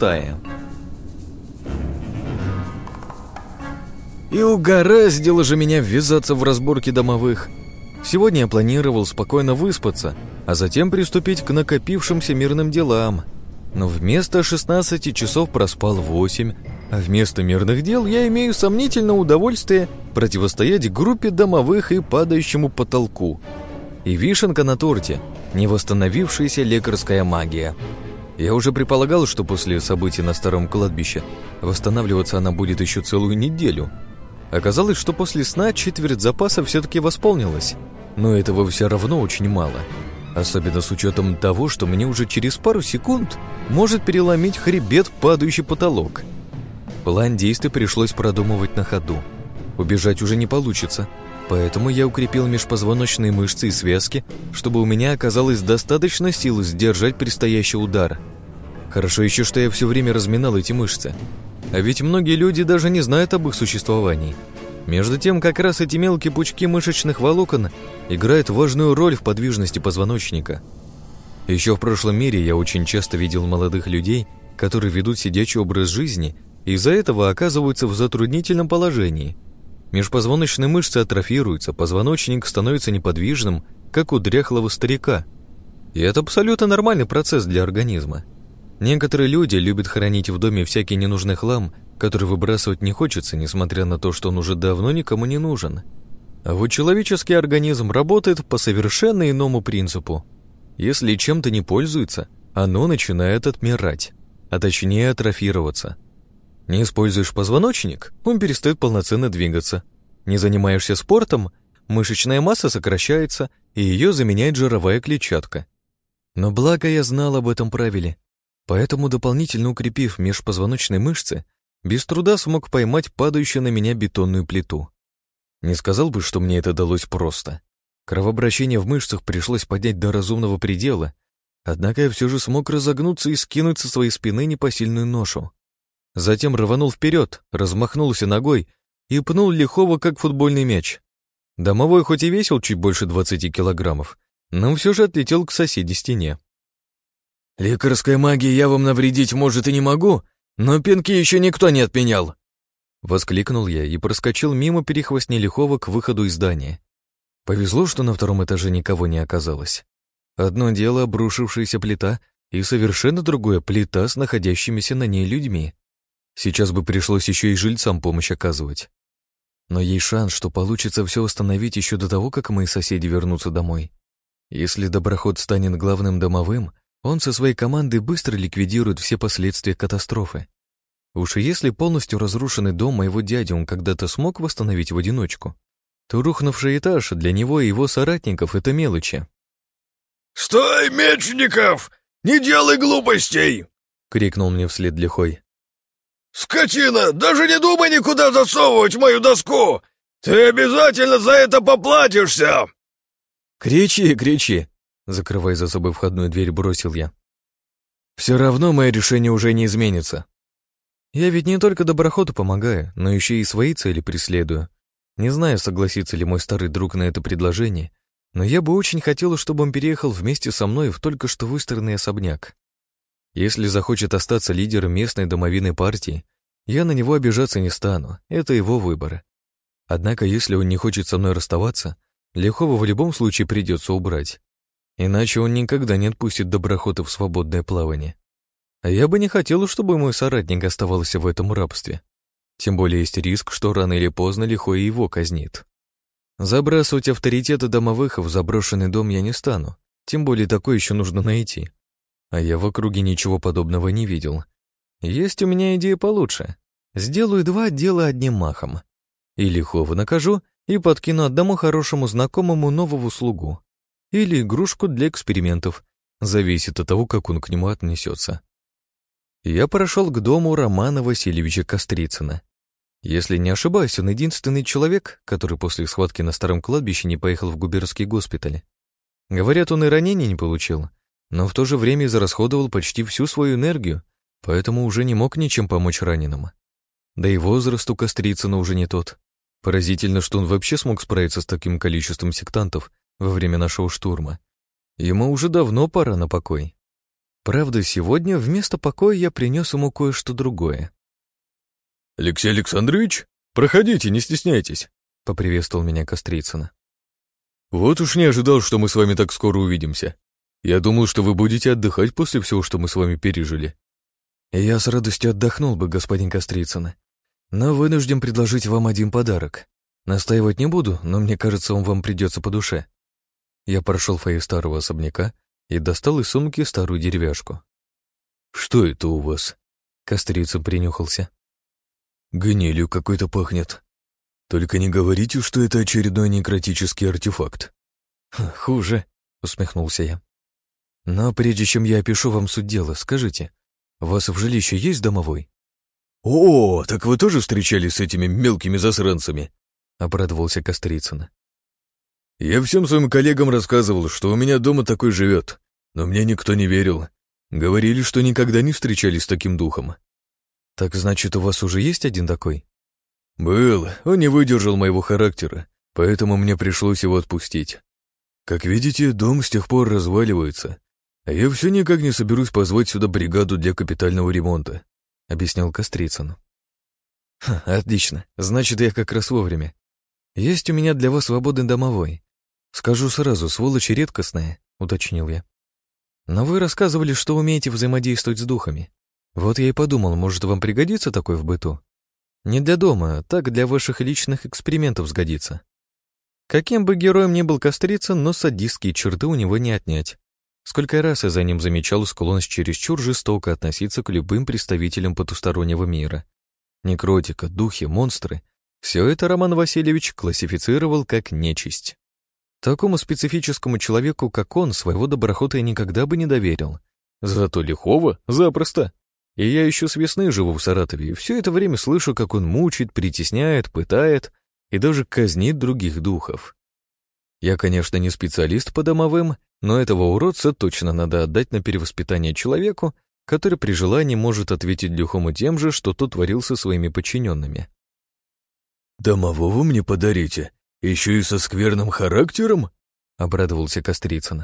A: И угораздило же меня ввязаться в разборки домовых. Сегодня я планировал спокойно выспаться, а затем приступить к накопившимся мирным делам. Но вместо 16 часов проспал 8, а вместо мирных дел я имею сомнительное удовольствие противостоять группе домовых и падающему потолку. И вишенка на торте – невосстановившаяся лекарская магия. Я уже предполагал, что после событий на старом кладбище восстанавливаться она будет еще целую неделю. Оказалось, что после сна четверть запаса все-таки восполнилась, но этого все равно очень мало. Особенно с учетом того, что мне уже через пару секунд может переломить хребет падающий потолок. План действий пришлось продумывать на ходу. Убежать уже не получится, поэтому я укрепил межпозвоночные мышцы и связки, чтобы у меня оказалось достаточно сил сдержать предстоящий удар. Хорошо еще, что я все время разминал эти мышцы. А ведь многие люди даже не знают об их существовании. Между тем, как раз эти мелкие пучки мышечных волокон играют важную роль в подвижности позвоночника. Еще в прошлом мире я очень часто видел молодых людей, которые ведут сидячий образ жизни и из-за этого оказываются в затруднительном положении. Межпозвоночные мышцы атрофируются, позвоночник становится неподвижным, как у дряхлого старика. И это абсолютно нормальный процесс для организма. Некоторые люди любят хранить в доме всякий ненужный хлам, который выбрасывать не хочется, несмотря на то, что он уже давно никому не нужен. А вот человеческий организм работает по совершенно иному принципу. Если чем-то не пользуется, оно начинает отмирать, а точнее атрофироваться. Не используешь позвоночник, он перестает полноценно двигаться. Не занимаешься спортом, мышечная масса сокращается, и ее заменяет жировая клетчатка. Но благо я знал об этом правиле, поэтому, дополнительно укрепив межпозвоночные мышцы, без труда смог поймать падающую на меня бетонную плиту. Не сказал бы, что мне это далось просто. Кровообращение в мышцах пришлось поднять до разумного предела, однако я все же смог разогнуться и скинуть со своей спины непосильную ношу. Затем рванул вперед, размахнулся ногой и пнул лихого, как футбольный мяч. Домовой хоть и весил чуть больше 20 килограммов, но все же отлетел к соседней стене.
B: «Лекарской магией я вам навредить, может, и не могу, но пинки еще никто не отменял!»
A: Воскликнул я и проскочил мимо перехвостни лихого к выходу из здания. Повезло, что на втором этаже никого не оказалось. Одно дело обрушившаяся плита, и совершенно другое плита с находящимися на ней людьми. Сейчас бы пришлось еще и жильцам помощь оказывать. Но есть шанс, что получится все восстановить еще до того, как мои соседи вернутся домой. Если доброход станет главным домовым, он со своей командой быстро ликвидирует все последствия катастрофы. Уж если полностью разрушенный дом моего дяди он когда-то смог восстановить в одиночку, то рухнувший этаж для него и его соратников — это мелочи.
B: «Стой, Мечников! Не делай глупостей!» — крикнул мне вслед лихой. «Скотина! Даже не думай никуда засовывать мою доску! Ты обязательно за это поплатишься!»
A: «Кричи, кричи!» — закрывая за собой входную дверь, бросил я. «Все равно мое решение уже не изменится. Я ведь не только доброходу помогаю, но еще и свои цели преследую. Не знаю, согласится ли мой старый друг на это предложение, но я бы очень хотел, чтобы он переехал вместе со мной в только что выстроенный особняк. Если захочет остаться лидером местной домовиной партии, я на него обижаться не стану, это его выбор. Однако, если он не хочет со мной расставаться, лихого в любом случае придется убрать. Иначе он никогда не отпустит доброхота в свободное плавание. А я бы не хотел, чтобы мой соратник оставался в этом рабстве. Тем более есть риск, что рано или поздно лихой его казнит. Забрасывать авторитеты домовых в заброшенный дом я не стану, тем более такое еще нужно найти. А я в округе ничего подобного не видел. Есть у меня идея получше. Сделаю два дела одним махом. И лихого накажу, и подкину одному хорошему знакомому нового слугу. Или игрушку для экспериментов. Зависит от того, как он к нему отнесется. Я прошел к дому Романа Васильевича Кострицына. Если не ошибаюсь, он единственный человек, который после схватки на старом кладбище не поехал в губернский госпиталь. Говорят, он и ранений не получил, но в то же время израсходовал почти всю свою энергию, поэтому уже не мог ничем помочь раненым. Да и возраст у Кострицына уже не тот. Поразительно, что он вообще смог справиться с таким количеством сектантов во время нашего штурма. Ему уже давно пора на покой. Правда, сегодня вместо покоя я принес ему кое-что другое.
B: «Алексей Александрович, проходите, не стесняйтесь»,
A: — поприветствовал меня Кострицына.
B: «Вот уж не ожидал, что мы с вами так скоро увидимся. Я думал, что вы будете отдыхать после всего, что мы с вами пережили».
A: «Я с радостью отдохнул бы, господин Кострицын, но вынужден предложить вам один подарок. Настаивать не буду, но мне кажется, он вам придется по душе». Я прошел в фойе старого особняка и достал из сумки старую деревяшку.
B: «Что это у вас?»
A: Кострицын принюхался.
B: «Гнилью какой-то пахнет. Только не говорите, что это очередной некротический артефакт».
A: «Хуже», — усмехнулся я. «Но прежде чем я опишу вам суть дела, скажите, у вас в жилище есть домовой?»
B: «О, так вы тоже встречались с этими мелкими засранцами?» —
A: обрадовался Кострицын.
B: «Я всем своим коллегам рассказывал, что у меня дома такой живет, но мне никто не верил. Говорили, что никогда не встречались с таким духом».
A: «Так значит, у вас уже есть один такой?»
B: «Был, он не выдержал моего характера, поэтому мне пришлось его отпустить. Как видите, дом с тех пор разваливается, а я все никак не соберусь позвать сюда бригаду для капитального ремонта», — объяснял Кострицын.
A: «Отлично, значит, я как раз вовремя. Есть у меня для вас свободный домовой. Скажу сразу, сволочь редкостная», — уточнил я. «Но вы рассказывали, что умеете взаимодействовать с духами. Вот я и подумал, может, вам пригодится такой в быту? Не для дома, а так для ваших личных экспериментов сгодится». Каким бы героем ни был Кострицын, но садистские черты у него не отнять. Сколько раз я за ним замечал склонность чересчур жестоко относиться к любым представителям потустороннего мира. Некротика, духи, монстры — все это Роман Васильевич классифицировал как нечисть. Такому специфическому человеку, как он, своего доброхота я никогда бы не доверил. Зато лихого — запросто. И я еще с весны живу в Саратове, и все это время слышу, как он мучит, притесняет, пытает и даже казнит других духов. Я, конечно, не специалист по домовым, но этого уродца точно надо отдать на перевоспитание человеку, который при желании может ответить лихому тем же, что тот творил со своими подчиненными.
B: «Домового мне подарите? Еще и со скверным характером?» — обрадовался Кострицын.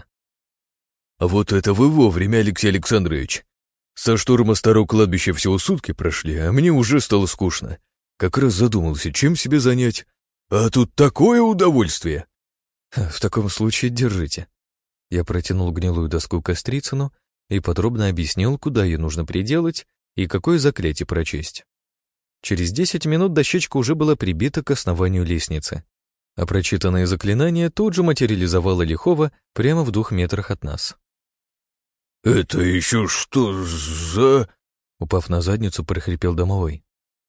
B: «А вот это вы вовремя, Алексей Александрович. Со штурма старого кладбища всего сутки прошли, а мне уже стало скучно. Как раз задумался, чем себе занять. А тут такое удовольствие!»
A: «В таком случае держите». Я протянул гнилую доску Кострицыну и подробно объяснил, куда ее нужно приделать и какое заклятие прочесть. Через 10 минут дощечка уже была прибита к основанию лестницы, а прочитанное заклинание тут же материализовало лихого прямо в 2 метрах от нас.
B: «Это еще что за...» —
A: упав на задницу, прохрипел домовой.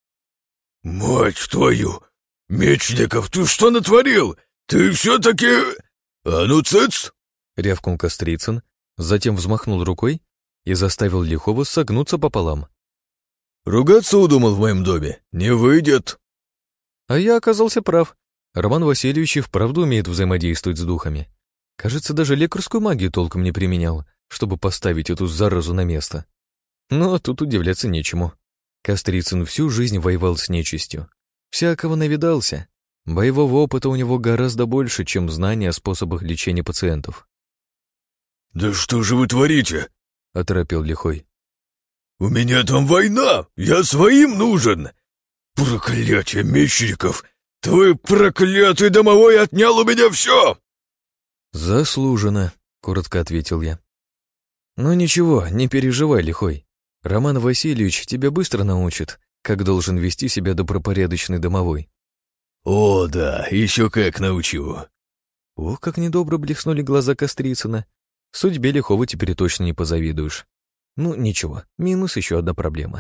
B: «Мать твою! Мечников, ты что натворил? Ты все-таки... А ну, цыц!»
A: — рявкнул Кострицын, затем взмахнул рукой и заставил лихого согнуться пополам.
B: «Ругаться удумал в моем доме? Не выйдет!»
A: А я оказался прав. Роман Васильевич и вправду умеет взаимодействовать с духами. Кажется, даже лекарскую магию толком не применял, чтобы поставить эту заразу на место. Но тут удивляться нечему. Кострицын всю жизнь воевал с нечистью. Всякого навидался. Боевого опыта у него гораздо больше, чем знания о способах лечения пациентов.
B: «Да что же вы творите?» —
A: оторопел лихой.
B: «У меня там война! Я своим нужен! Проклятие, Мечников! Твой проклятый домовой отнял у меня все!»
A: «Заслуженно», — коротко ответил я. «Ну ничего, не переживай, лихой. Роман Васильевич тебя быстро научит, как должен вести себя добропорядочный домовой».
B: «О, да, еще как научу!»
A: Ох, как недобро блеснули глаза Кострицына. Судьбе лихого теперь точно не позавидуешь. Ну, ничего, минус еще одна проблема.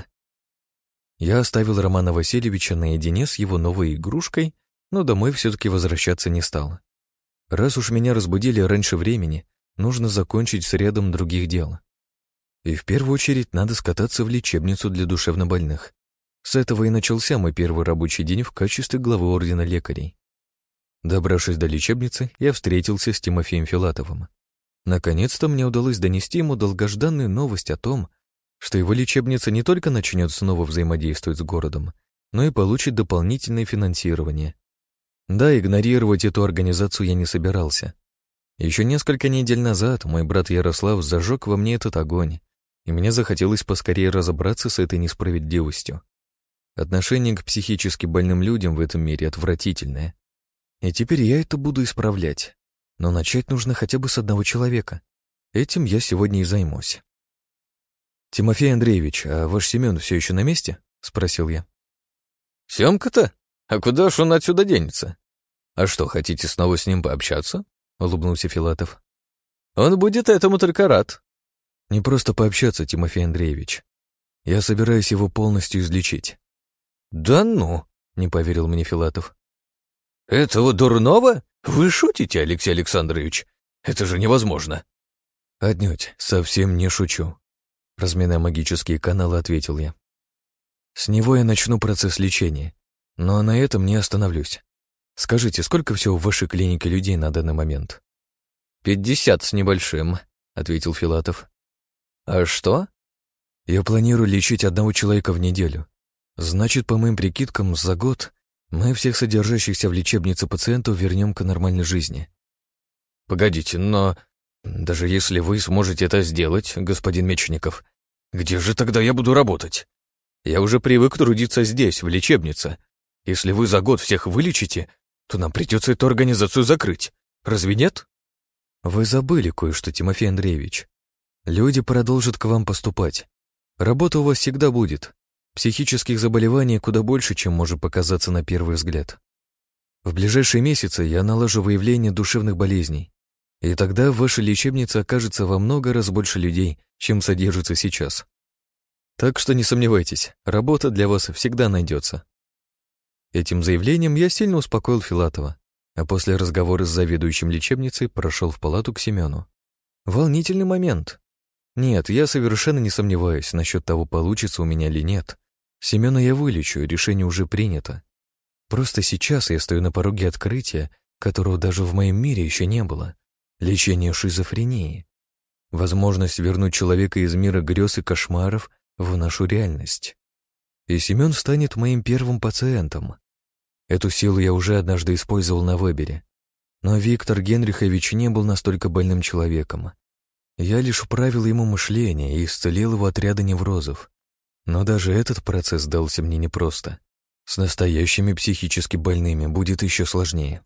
A: Я оставил Романа Васильевича наедине с его новой игрушкой, но домой все-таки возвращаться не стал. Раз уж меня разбудили раньше времени, нужно закончить с рядом других дел. И в первую очередь надо скататься в лечебницу для душевнобольных. С этого и начался мой первый рабочий день в качестве главы ордена лекарей. Добравшись до лечебницы, я встретился с Тимофеем Филатовым. Наконец-то мне удалось донести ему долгожданную новость о том, что его лечебница не только начнет снова взаимодействовать с городом, но и получит дополнительное финансирование. Да, игнорировать эту организацию я не собирался. Еще несколько недель назад мой брат Ярослав зажег во мне этот огонь, и мне захотелось поскорее разобраться с этой несправедливостью. Отношение к психически больным людям в этом мире отвратительное. И теперь я это буду исправлять. Но начать нужно хотя бы с одного человека. Этим я сегодня и займусь. «Тимофей Андреевич, а ваш Семен все еще на месте?» — спросил я.
C: «Семка-то? А куда ж он отсюда денется? А что, хотите снова с ним пообщаться?» — улыбнулся Филатов. «Он будет этому только рад».
A: «Не просто пообщаться, Тимофей Андреевич. Я собираюсь его полностью излечить».
C: «Да ну!» — не поверил мне Филатов. «Этого дурного? Вы шутите, Алексей Александрович?
B: Это же невозможно.
A: Отнюдь, совсем не шучу. Разминая магические каналы, ответил я. С него я начну процесс лечения, но на этом не остановлюсь. Скажите, сколько всего в вашей клинике людей на данный момент?
C: 50 с небольшим, ответил Филатов. А что?
A: Я планирую лечить одного человека в неделю. Значит, по моим прикидкам, за год мы всех содержащихся в лечебнице пациентов вернем к нормальной жизни.
B: Погодите, но даже если вы сможете это сделать, господин Мечников, где же тогда я буду работать? Я уже привык трудиться здесь, в лечебнице. Если вы за год всех вылечите, то нам придется эту организацию закрыть. Разве нет?
A: Вы забыли кое-что, Тимофей Андреевич. Люди продолжат к вам поступать. Работа у вас всегда будет. Психических заболеваний куда больше, чем может показаться на первый взгляд. В ближайшие месяцы я налажу выявление душевных болезней, и тогда в вашей лечебнице окажется во много раз больше людей, чем содержится сейчас. Так что не сомневайтесь, работа для вас всегда найдется. Этим заявлением я сильно успокоил Филатова, а после разговора с заведующим лечебницей прошел в палату к Семену. Волнительный момент. Нет, я совершенно не сомневаюсь насчет того, получится у меня или нет. Семена я вылечу, решение уже принято. Просто сейчас я стою на пороге открытия, которого даже в моем мире еще не было. Лечение шизофрении. Возможность вернуть человека из мира грез и кошмаров в нашу реальность. И Семен станет моим первым пациентом. Эту силу я уже однажды использовал на Вебере. Но Виктор Генрихович не был настолько больным человеком. Я лишь вправил ему мышление и исцелил его от ряда неврозов. Но даже этот процесс дался мне непросто. С настоящими психически больными будет еще сложнее.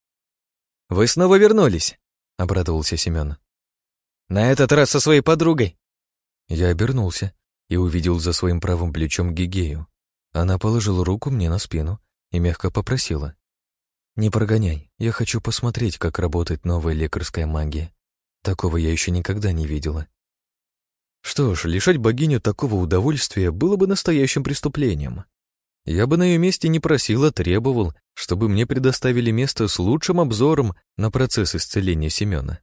C: «Вы снова вернулись», — обрадовался Семен. «На этот раз со своей подругой».
A: Я обернулся и увидел за своим правым плечом Гигею. Она положила руку мне на спину и мягко попросила: «Не прогоняй, я хочу посмотреть, как работает новая лекарская магия. Такого я еще никогда не видела». Что ж, лишать богиню такого удовольствия было бы настоящим преступлением. Я бы на ее месте не просил, а требовал, чтобы мне предоставили место с лучшим обзором на процесс исцеления Семена.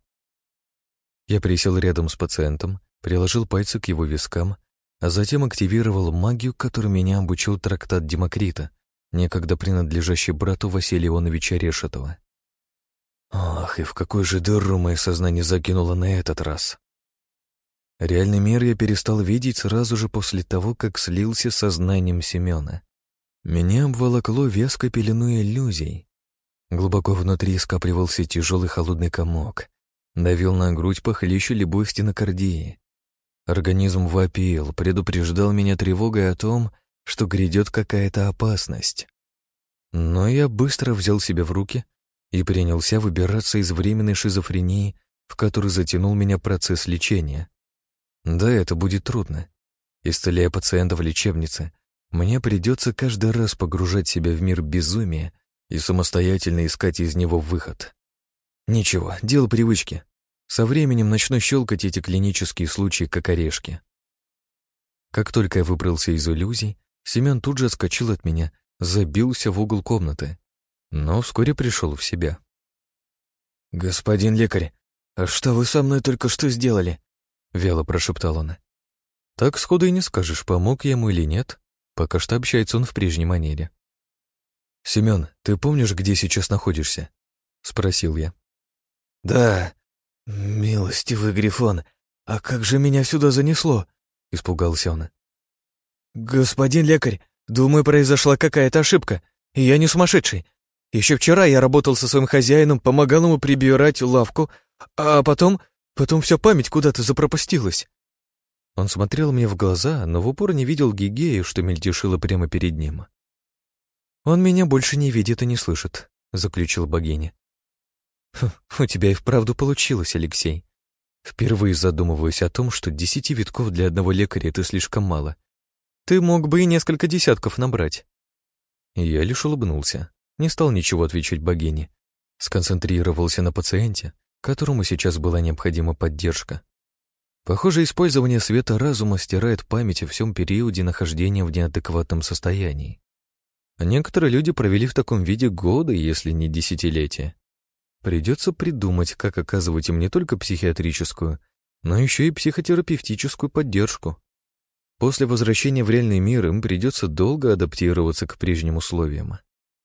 A: Я присел рядом с пациентом, приложил пальцы к его вискам, а затем активировал магию, которой меня обучил трактат Демокрита, некогда принадлежащий брату Василия Ивановича Решетова. Ах, и в какую же дыру мое сознание закинуло на этот раз. Реальный мир я перестал видеть сразу же после того, как слился с сознанием Семена. Меня обволокло вязкой пеленой иллюзий. Глубоко внутри скапливался тяжелый холодный комок, давил на грудь похлеще любой стенокардии. Организм вопил, предупреждал меня тревогой о том, что грядет какая-то опасность. Но я быстро взял себя в руки и принялся выбираться из временной шизофрении, в которую затянул меня процесс лечения. Да, это будет трудно. Исцеляя пациента в лечебнице, мне придется каждый раз погружать себя в мир безумия и самостоятельно искать из него выход. Ничего, дело привычки. Со временем начну щелкать эти клинические случаи, как орешки. Как только я выбрался из иллюзий, Семен тут же отскочил от меня, забился в угол комнаты, но вскоре пришел в себя. «Господин лекарь, а что вы со мной только что сделали?» — вяло прошептал он. Так сходу и не скажешь, помог я ему или нет. Пока что общается он в прежней манере. «Семен, ты помнишь, где сейчас находишься?» — спросил я. «Да, милостивый Грифон, а как же меня сюда занесло?» — испугался он. «Господин лекарь, думаю, произошла какая-то ошибка, и я не сумасшедший. Еще вчера я работал со своим хозяином, помогал ему прибирать лавку, а потом вся память куда-то запропастилась». Он смотрел мне в глаза, но в упор не видел Гигею, что мельтешила прямо перед ним. «Он меня больше не видит и не слышит», — заключила богиня. «У тебя и вправду получилось, Алексей. Впервые задумываюсь о том, что 10 витков для одного лекаря — это слишком мало. Ты мог бы и несколько десятков набрать». Я лишь улыбнулся, не стал ничего отвечать богине. Сконцентрировался на пациенте, которому сейчас была необходима поддержка. Похоже, использование света разума стирает память о всем периоде нахождения в неадекватном состоянии. Некоторые люди провели в таком виде годы, если не десятилетия. Придется придумать, как оказывать им не только психиатрическую, но еще и психотерапевтическую поддержку. После возвращения в реальный мир им придется долго адаптироваться к прежним условиям.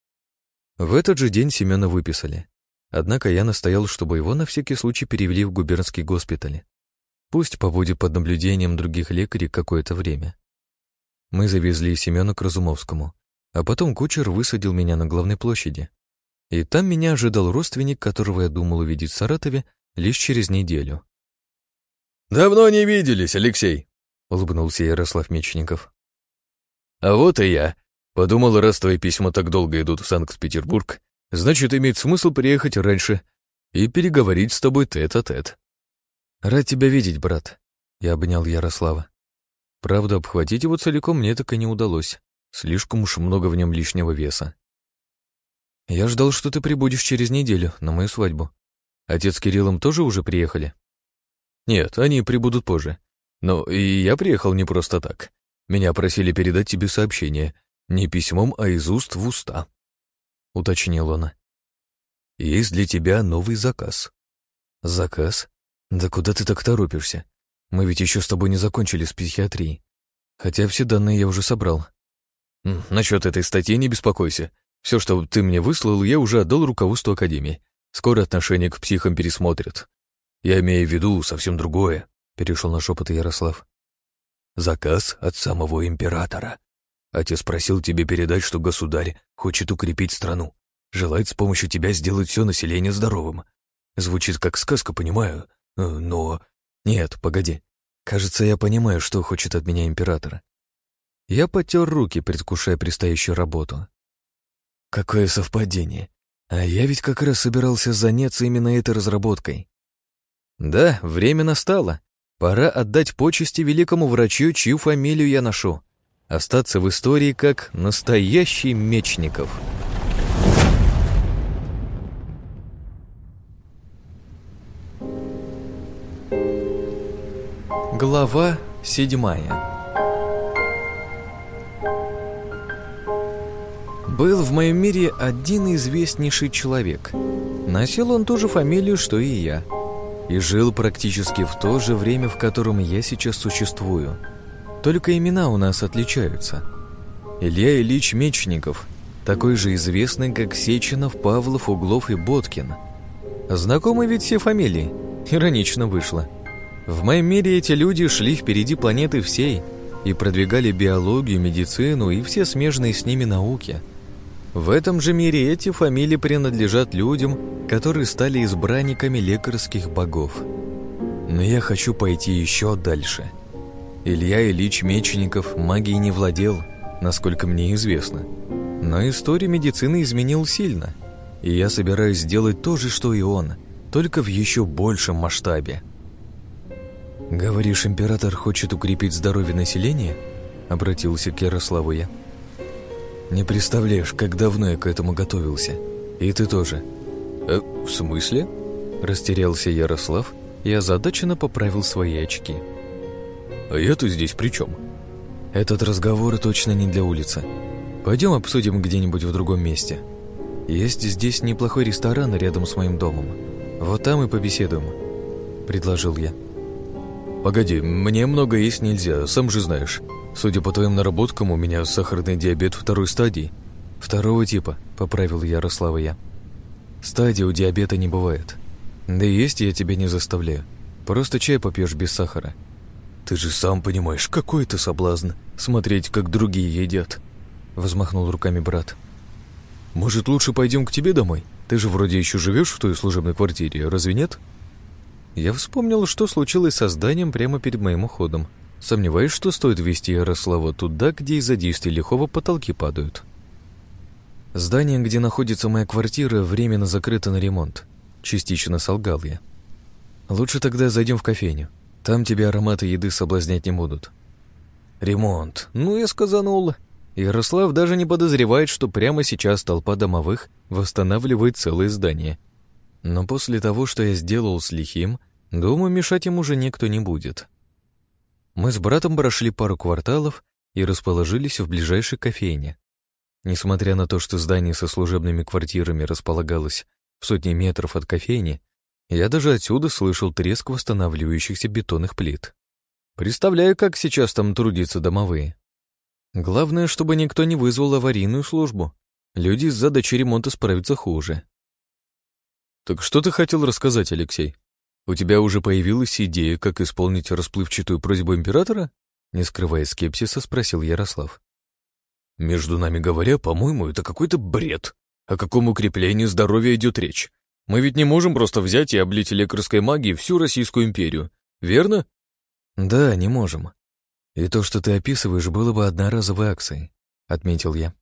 A: В этот же день Семена выписали. Однако я настоял, чтобы его на всякий случай перевели в губернский госпиталь. Пусть побудет под наблюдением других лекарей какое-то время. Мы завезли Семена к Разумовскому, а потом кучер высадил меня на главной площади. И там меня ожидал родственник, которого я думал увидеть в Саратове лишь через неделю.
C: «Давно не виделись, Алексей»,
A: — улыбнулся Ярослав Мечников.
C: «А вот и я. Подумал, раз твои письма так долго идут в Санкт-Петербург, значит, имеет смысл приехать раньше и переговорить с тобой тет-а-тет».
A: «Рад тебя видеть, брат», — я обнял Ярослава. Правда, обхватить его целиком мне так и не удалось. Слишком уж много в нем лишнего веса. «Я ждал, что ты прибудешь через неделю на мою свадьбу. Отец с Кириллом тоже уже приехали?»
C: «Нет, они прибудут позже. Но и я приехал не просто так. Меня просили передать тебе сообщение. Не письмом, а из уст в уста», — уточнил он. «Есть для тебя новый заказ».
A: «Заказ? Да куда ты так торопишься? Мы ведь еще с тобой не закончили с психиатрией. Хотя все данные я уже собрал».
C: «Насчет этой статьи не беспокойся. Все, что ты мне выслал, я уже отдал руководству Академии. Скоро отношение к психам пересмотрят. Я имею в виду совсем другое», — перешел на шепот Ярослав. «Заказ от самого императора. Отец просил тебе передать, что государь хочет укрепить страну, желает с помощью тебя сделать все население здоровым. Звучит как сказка, понимаю, но...»
A: «Нет, погоди. Кажется, я понимаю, что хочет от меня император». Я потер руки, предвкушая предстоящую работу. Какое совпадение. А я ведь как раз собирался заняться именно этой разработкой. Да, время настало. Пора отдать почести великому врачу, чью фамилию я ношу. Остаться в истории как настоящий Мечников. Глава 7. Был в моем мире один известнейший человек. Носил он ту же фамилию, что и я. И жил практически в то же время, в котором я сейчас существую. Только имена у нас отличаются. Илья Ильич Мечников, такой же известный, как Сеченов, Павлов, Углов и Боткин. Знакомы ведь все фамилии. Иронично вышло. В моем мире эти люди шли впереди планеты всей и продвигали биологию, медицину и все смежные с ними науки. В этом же мире эти фамилии принадлежат людям, которые стали избранниками лекарских богов. Но я хочу пойти еще дальше. Илья Ильич Мечников магией не владел, насколько мне известно. Но историю медицины изменил сильно, и я собираюсь сделать то же, что и он, только в еще большем масштабе. «Говоришь, император хочет укрепить здоровье населения?» — обратился к Ярославу я. «Не представляешь, как давно я к этому готовился. И ты тоже».
C: В смысле?»
A: — растерялся Ярослав и озадаченно поправил свои очки.
C: «А я-то здесь при чем?»
A: «Этот разговор точно не для улицы. Пойдем обсудим где-нибудь в другом месте. Есть здесь неплохой ресторан рядом с моим домом. Вот там и побеседуем», — предложил я.
C: «Погоди, мне много есть нельзя, сам же знаешь. Судя по твоим наработкам, у меня сахарный диабет второй стадии».
A: «Второго типа», — поправил Ярослава я. «Стадии у диабета не бывает. Да и есть я тебя не заставляю. Просто чай попьешь без сахара».
C: «Ты же сам понимаешь, какой это соблазн смотреть, как другие едят», — взмахнул руками брат. «Может, лучше пойдем к тебе домой? Ты же вроде еще живешь в той служебной квартире, разве нет?»
A: Я вспомнил, что случилось со зданием прямо перед моим уходом. Сомневаюсь, что стоит везти Ярослава туда, где из-за действия лихого потолки падают. Здание, где находится моя квартира, временно закрыто на ремонт. Частично солгал я. Лучше тогда зайдем в кофейню. Там тебя ароматы еды соблазнять не будут. Ремонт. Ну, я сказанул. Ярослав даже не подозревает, что прямо сейчас толпа домовых восстанавливает целое здание. Но после того, что я сделал с лихим, думаю, мешать ему уже никто не будет. Мы с братом прошли пару кварталов и расположились в ближайшей кофейне. Несмотря на то, что здание со служебными квартирами располагалось в сотни метров от кофейни, я даже отсюда слышал треск восстанавливающихся бетонных плит. Представляю, как сейчас там трудятся домовые. Главное, чтобы никто не вызвал аварийную службу. Люди с задачей ремонта справятся хуже. Так что ты хотел рассказать, Алексей? У тебя уже появилась идея, как исполнить расплывчатую просьбу императора? Не скрывая скепсиса, спросил Ярослав. Между нами говоря, по-моему, это какой-то бред. О каком укреплении здоровья идет речь? Мы ведь не можем просто взять и облить лекарской магией всю Российскую империю, верно? Да, не можем. И то, что ты описываешь, было бы одноразовой акцией, отметил я.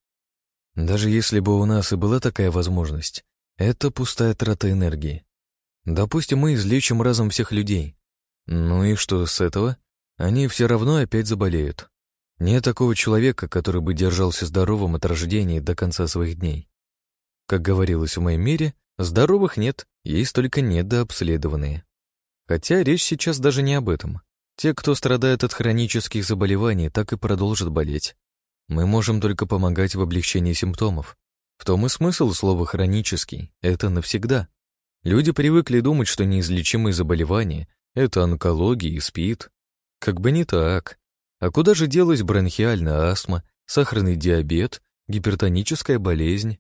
A: Даже если бы у нас и была такая возможность, это пустая трата энергии. Допустим, мы излечим разом всех людей. Ну и что с этого? Они все равно опять заболеют. Нет такого человека, который бы держался здоровым от рождения до конца своих дней. Как говорилось в моем мире, здоровых нет, есть только недообследованные. Хотя речь сейчас даже не об этом. Те, кто страдает от хронических заболеваний, так и продолжат болеть. Мы можем только помогать в облегчении симптомов. В том и смысл слова «хронический» — это навсегда. Люди привыкли думать, что неизлечимые заболевания — это онкология и СПИД. Как бы не так. А куда же делась бронхиальная астма, сахарный диабет, гипертоническая болезнь?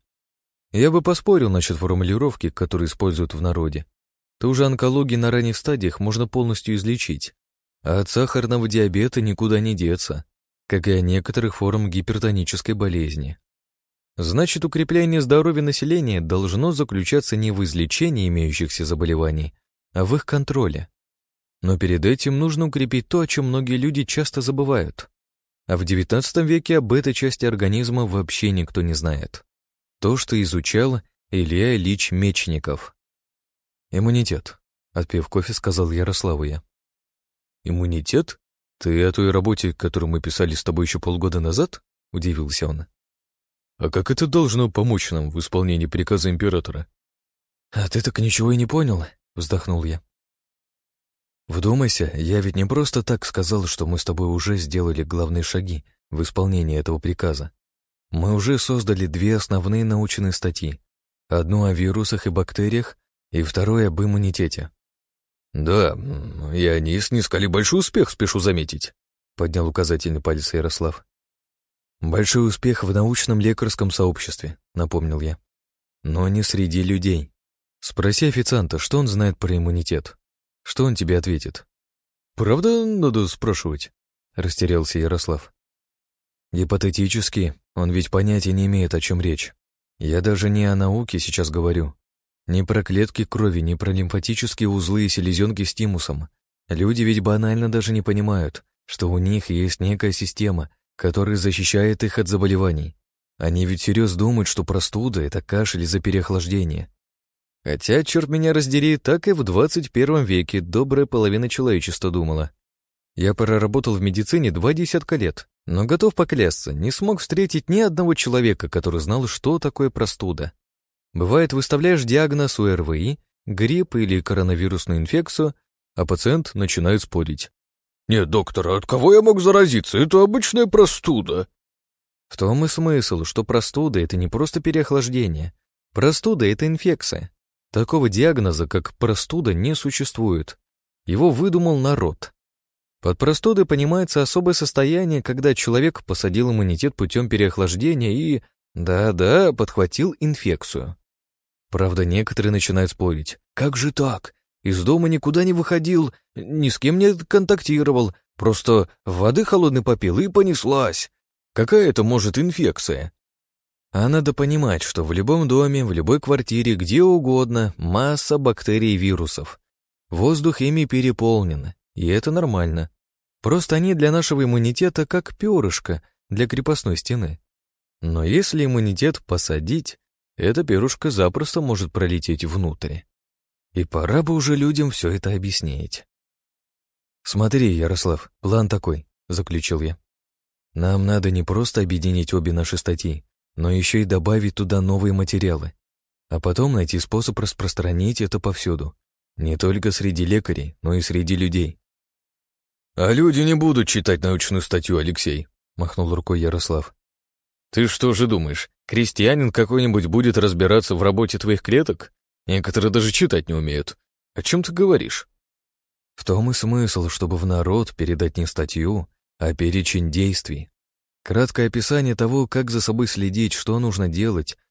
A: Я бы поспорил насчет формулировки, которую используют в народе. Ту же онкологию на ранних стадиях можно полностью излечить, а от сахарного диабета никуда не деться, как и от некоторых форм гипертонической болезни. Значит, укрепление здоровья населения должно заключаться не в излечении имеющихся заболеваний, а в их контроле. Но перед этим нужно укрепить то, о чем многие люди часто забывают. А в XIX веке об этой части организма вообще никто не знает. То, что изучал Илья Ильич Мечников. «Иммунитет», — отпив кофе, сказал Ярославу я. «Иммунитет? Ты о той работе, которую мы писали с тобой еще полгода назад?» — удивился он. «А как это должно помочь нам в исполнении приказа императора?» «А ты так ничего и не понял», — вздохнул я. «Вдумайся, я ведь не просто так сказал, что мы с тобой уже сделали главные шаги в исполнении этого приказа. Мы уже создали две основные научные статьи. Одну о вирусах и бактериях, и вторую об иммунитете». «Да, и они снискали большой успех, спешу заметить», — поднял указательный палец Ярослав. «Большой успех в научном лекарском сообществе», — напомнил я. «Но не среди людей. Спроси официанта, что он знает про иммунитет. Что он тебе ответит?» «Правда надо спрашивать?» — растерялся Ярослав. «Гипотетически, он ведь понятия не имеет, о чем речь. Я даже не о науке сейчас говорю. Ни про клетки крови, ни про лимфатические узлы и селезенки с тимусом. Люди ведь банально даже не понимают, что у них есть некая система, которая защищает их от заболеваний. Они ведь всерьез думают, что простуда — это кашель из-за переохлаждения. Хотя, черт меня раздери, так и в 21 веке добрая половина человечества думала. Я проработал в медицине 20 лет, но готов поклясться, не смог встретить ни одного человека, который знал, что такое простуда. Бывает, выставляешь диагноз ОРВИ, грипп или коронавирусную инфекцию, а пациент начинает спорить. «Нет, доктор, от кого я мог заразиться? Это обычная простуда». В том и смысл, что простуда — это не просто переохлаждение. Простуда — это инфекция. Такого диагноза, как простуда, не существует. Его выдумал народ. Под простудой понимается особое состояние, когда человек посадил иммунитет путем переохлаждения и, да-да, подхватил инфекцию. Правда, некоторые начинают спорить. Как же так? Из дома никуда не выходил, ни с кем не контактировал, просто воды холодной попил и понеслась. Какая это может инфекция? А надо понимать, что в любом доме, в любой квартире, где угодно, масса бактерий и вирусов. Воздух ими переполнен, и это нормально. Просто они для нашего иммунитета как перышко для крепостной стены. Но если иммунитет посадить, эта перышко запросто может пролететь внутрь. И пора бы уже людям все это объяснить. «Смотри, Ярослав, план такой», — заключил я. «Нам надо не просто объединить обе наши статьи, но еще и добавить туда новые материалы, а потом найти способ распространить это повсюду, не только среди лекарей, но и среди людей». «А люди не будут читать научную статью, Алексей», — махнул рукой Ярослав. «Ты что же думаешь, крестьянин какой-нибудь будет разбираться в работе твоих клеток?
C: Некоторые даже читать не умеют. О чем ты говоришь?
A: В том и смысл, чтобы в народ передать не статью, а перечень действий. Краткое описание того, как за собой следить, что нужно делать,